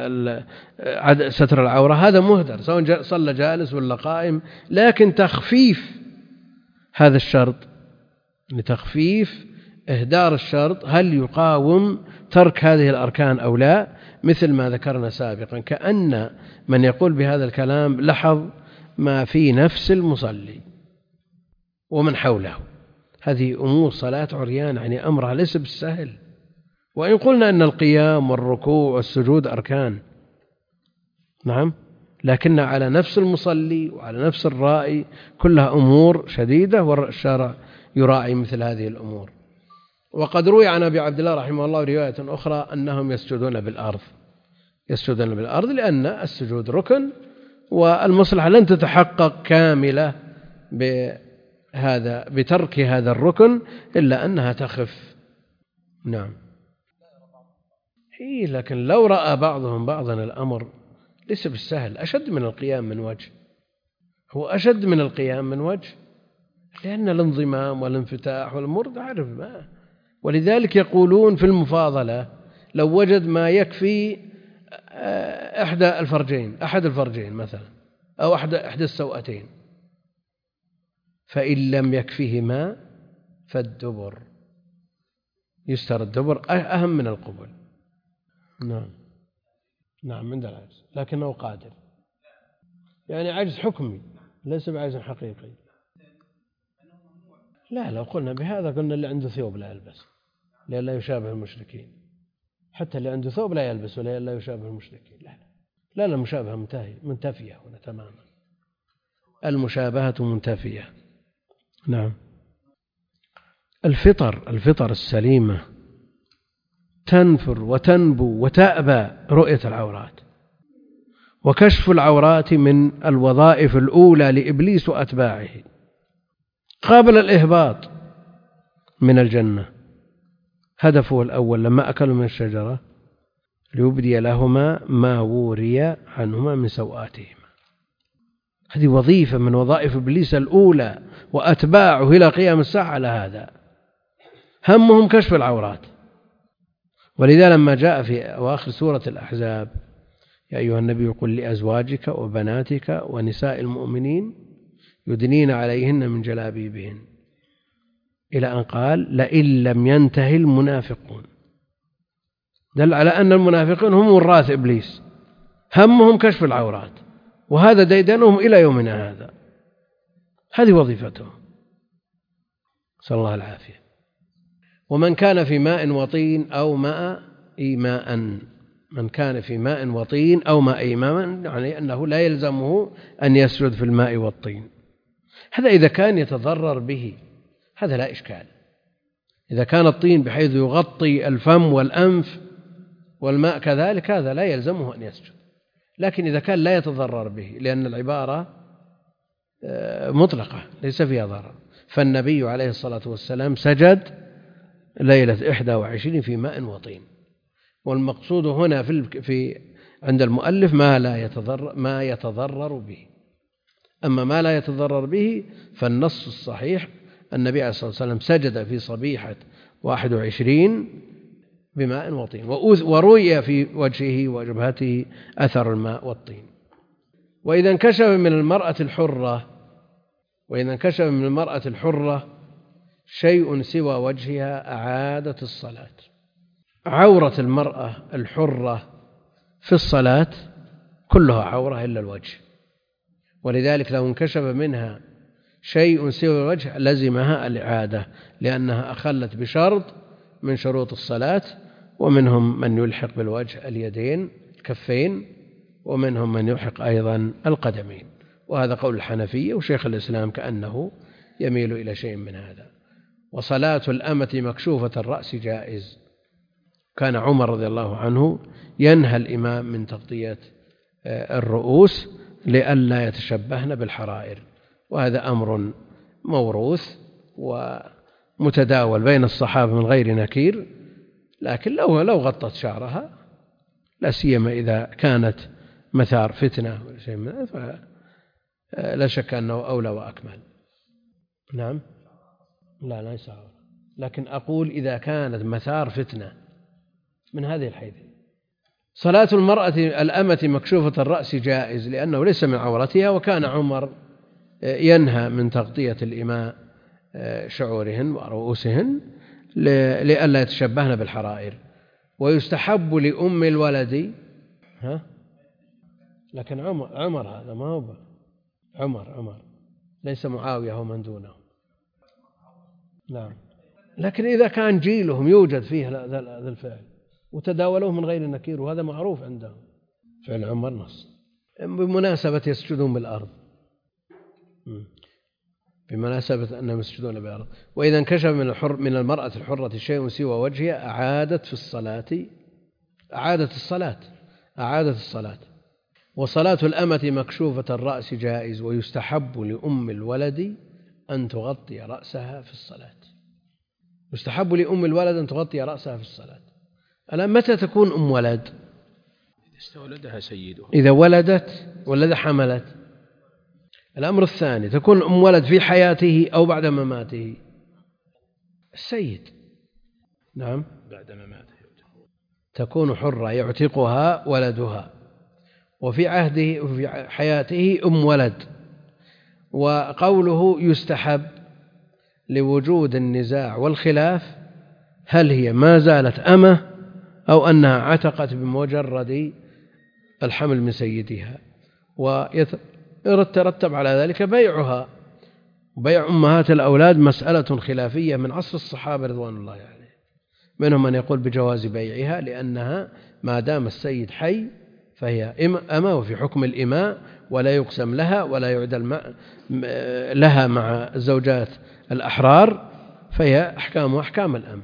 ستر العورة، هذا مهدر سواء صلى جالس ولا قائم، لكن تخفيف هذا الشرط لتخفيف إهدار الشرط هل يقاوم ترك هذه الأركان أو لا؟ مثل ما ذكرنا سابقا، كأن من يقول بهذا الكلام لحظ ما في نفس المصلي ومن حوله. هذه أمور صلاة عريان، يعني أمرها ليس بالسهل. وإن قلنا أن القيام والركوع والسجود أركان، نعم، لكن على نفس المصلي وعلى نفس الرائي كلها أمور شديدة، والشرع يراعي مثل هذه الأمور. وقد روي عن أبي عبد الله رحمه الله رواية أخرى أنهم يسجدون بالأرض، يسجدون بالأرض لأن السجود ركن، والمصلحة لن تتحقق كاملة بهذا بترك هذا الركن إلا أنها تخف. نعم. إيه، لكن لو رأى بعضهم بعضا الأمر ليس بالسهل، أشد من القيام من وجه، هو أشد من القيام من وجه، لأن الانضمام والانفتاح والأمور تعرف ما. ولذلك يقولون في المفاضلة لو وجد ما يكفي إحدى الفرجين أحد الفرجين مثلا أو أحد إحدى السوأتين، فإن لم يكفيهما فالدبر، يستر الدبر أهم من القبل. نعم نعم من ذا العجز، لكنه قادر، يعني عجز حكمي ليس بعجز حقيقي. لا، لو قلنا بهذا قلنا اللي عنده ثوب لا يلبس لئلا يشابه المشركين، حتى اللي عنده ثوب لا يلبس لئلا يشابه المشركين. لا لا لا المشابهة منتهية منتفية هنا تماما، المشابهة منتفية. نعم. الفطر الفطر السليمة تنفر وتنبو وتأبى رؤية العورات، وكشف العورات من الوظائف الأولى لإبليس وأتباعه قابل الإهباط من الجنة. هدفه الأول لما أكلوا من الشجرة ليبدي لهما ما وري عنهما من سوآتهما. هذه وظيفة من وظائف إبليس الأولى وأتباعه إلى قيام الساعة على هذا، همهم كشف العورات. ولذا لما جاء في أواخر سورة الأحزاب يا أيها النبي قل لأزواجك وبناتك ونساء المؤمنين يدنين عليهن من جلابيبهن، إلى أن قال لئن لم ينتهي المنافقون، دل على أن المنافقين هم وراث إبليس، همهم كشف العورات، وهذا ديدنهم إلى يومنا هذا، هذه وظيفتهم، صلى الله العافية. ومن كان في ماء وطين أو ماء إيماء، من كان في ماء وطين أو ماء إيماء يعني أنه لا يلزمه أن يسجد في الماء والطين. هذا إذا كان يتضرر به هذا لا إشكال، إذا كان الطين بحيث يغطي الفم والأنف والماء كذلك هذا لا يلزمه أن يسجد. لكن إذا كان لا يتضرر به، لأن العبارة مطلقة ليس فيها ضرر، فالنبي عليه الصلاة والسلام سجد ليلة إحدى وعشرين في ماء وطين. والمقصود هنا في, في عند المؤلف ما لا يتضرر ما يتضرر به. أما ما لا يتضرر به فالنص الصحيح النبي عليه الصلاة والسلام سجد في صبيحة واحد وعشرين بماء وطين، وروي في وجهه وجبهته أثر الماء والطين. وإذا انكشف من المرأة الحرة وإذا انكشف من المرأة الحرة شيء سوى وجهها أعادت الصلاة. عورة المرأة الحرة في الصلاة كلها عورة إلا الوجه، ولذلك لو انكشف منها شيء سوى الوجه لزمها الإعادة، لأنها أخلت بشرط من شروط الصلاة. ومنهم من يلحق بالوجه اليدين الكفين، ومنهم من يلحق أيضا القدمين، وهذا قول الحنفية، وشيخ الإسلام كأنه يميل إلى شيء من هذا. وصلاة الأمة مكشوفة الرأس جائز. كان عمر رضي الله عنه ينهى الإمام من تغطية الرؤوس لئلا يتشبهن بالحرائر، وهذا أمر موروث ومتداول بين الصحابة من غير نكير. لكن لو لو غطت شعرها، لا سيما إذا كانت مثار فتنة ولا شيء من هذا، لا شك أنه أولى وأكمل. نعم، لا ليس عورة، لكن أقول إذا كانت مثار فتنة من هذه الحيث. صلاة المرأة الأمة مكشوفة الرأس جائز لأنه ليس من عورتها، وكان عمر ينهى من تغطية الإماء شعورهن ورؤوسهن لئلا يتشبهن بالحرائر. ويستحب لأم الولد، ها؟ لكن عمر, عمر هذا ما هو عمر عمر ليس معاوية هو من دونه. نعم، لكن إذا كان جيلهم يوجد فيه هذا الفعل وتداولوه من غير نكير، وهذا معروف عندهم فعل عمر نص. بمناسبة يسجدون بالأرض، بمناسبة أنهم يسجدون بالأرض. وإذا انكشف من الحر من المرأة الحرة شيء سوى وجهها أعادت في الصلاة أعادت الصلاة أعادت الصلاة. وصلاة الأمة مكشوفة الرأس جائز. ويستحب لأم الولد أن تغطي رأسها في الصلاة. يستحب لأم الولد أن تغطي رأسها في الصلاة. الآن متى تكون أم ولد؟ إذا استولدها سيدها، إذا ولدت ولا حملت. الأمر الثاني، تكون أم ولد في حياته أو بعد مماته. السيد، نعم، بعد مماته تكون حرة يعتقها ولدها، وفي عهده وفي حياته أم ولد. وقوله يستحب لوجود النزاع والخلاف هل هي ما زالت أمة أو أنها عتقت بمجرد الحمل من سيدها، ويترتب على ذلك بيعها. بيع أمهات الأولاد مسألة خلافية من عصر الصحابة رضوان الله عليهم، يعني منهم من يقول بجواز بيعها لأنها ما دام السيد حي فهي أمة وفي حكم الإماء، ولا يقسم لها ولا يعدل لها مع الزوجات الأحرار، فهي أحكام أحكام الأمة.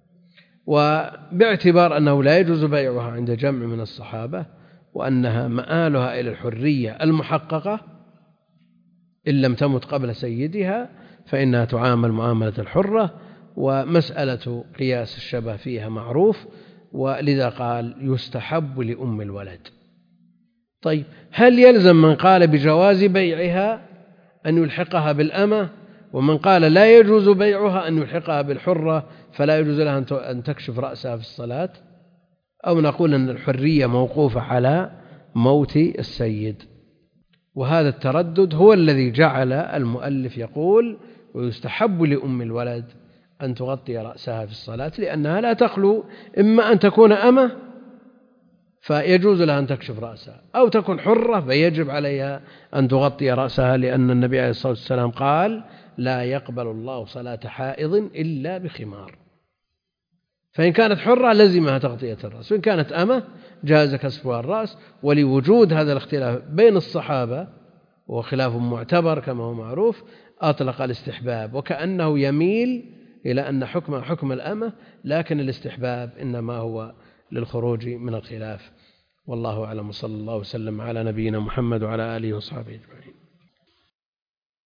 وباعتبار أنه لا يجوز بيعها عند جمع من الصحابة، وأنها مآلها إلى الحرية المحققة إن لم تمت قبل سيدها، فإنها تعامل معاملة الحرة، ومسألة قياس الشبه فيها معروف، ولذا قال يستحب لأم الولد. طيب، هل يلزم من قال بجواز بيعها أن يلحقها بالأمة، ومن قال لا يجوز بيعها أن يلحقها بالحرة فلا يجوز لها أن تكشف رأسها في الصلاة؟ أو نقول أن الحرية موقوفة على موت السيد؟ وهذا التردد هو الذي جعل المؤلف يقول ويستحب لأم الولد أن تغطي رأسها في الصلاة، لأنها لا تخلو إما أن تكون أمة فيجوز لها أن تكشف رأسها، أو تكون حرة فيجب عليها أن تغطي رأسها، لأن النبي عليه الصلاة والسلام قال لا يقبل الله صلاة حائض إلا بخمار. فإن كانت حرة لزمها تغطية الرأس، وإن كانت أمة جاز كسفها الرأس. ولوجود هذا الاختلاف بين الصحابة، وخلاف معتبر كما هو معروف، أطلق الاستحباب، وكأنه يميل إلى أن حكم حكم الأمة، لكن الاستحباب إنما هو للخروج من الخلاف. والله أعلم، صلى الله وسلم على نبينا محمد وعلى آله وصحبه أجمعين.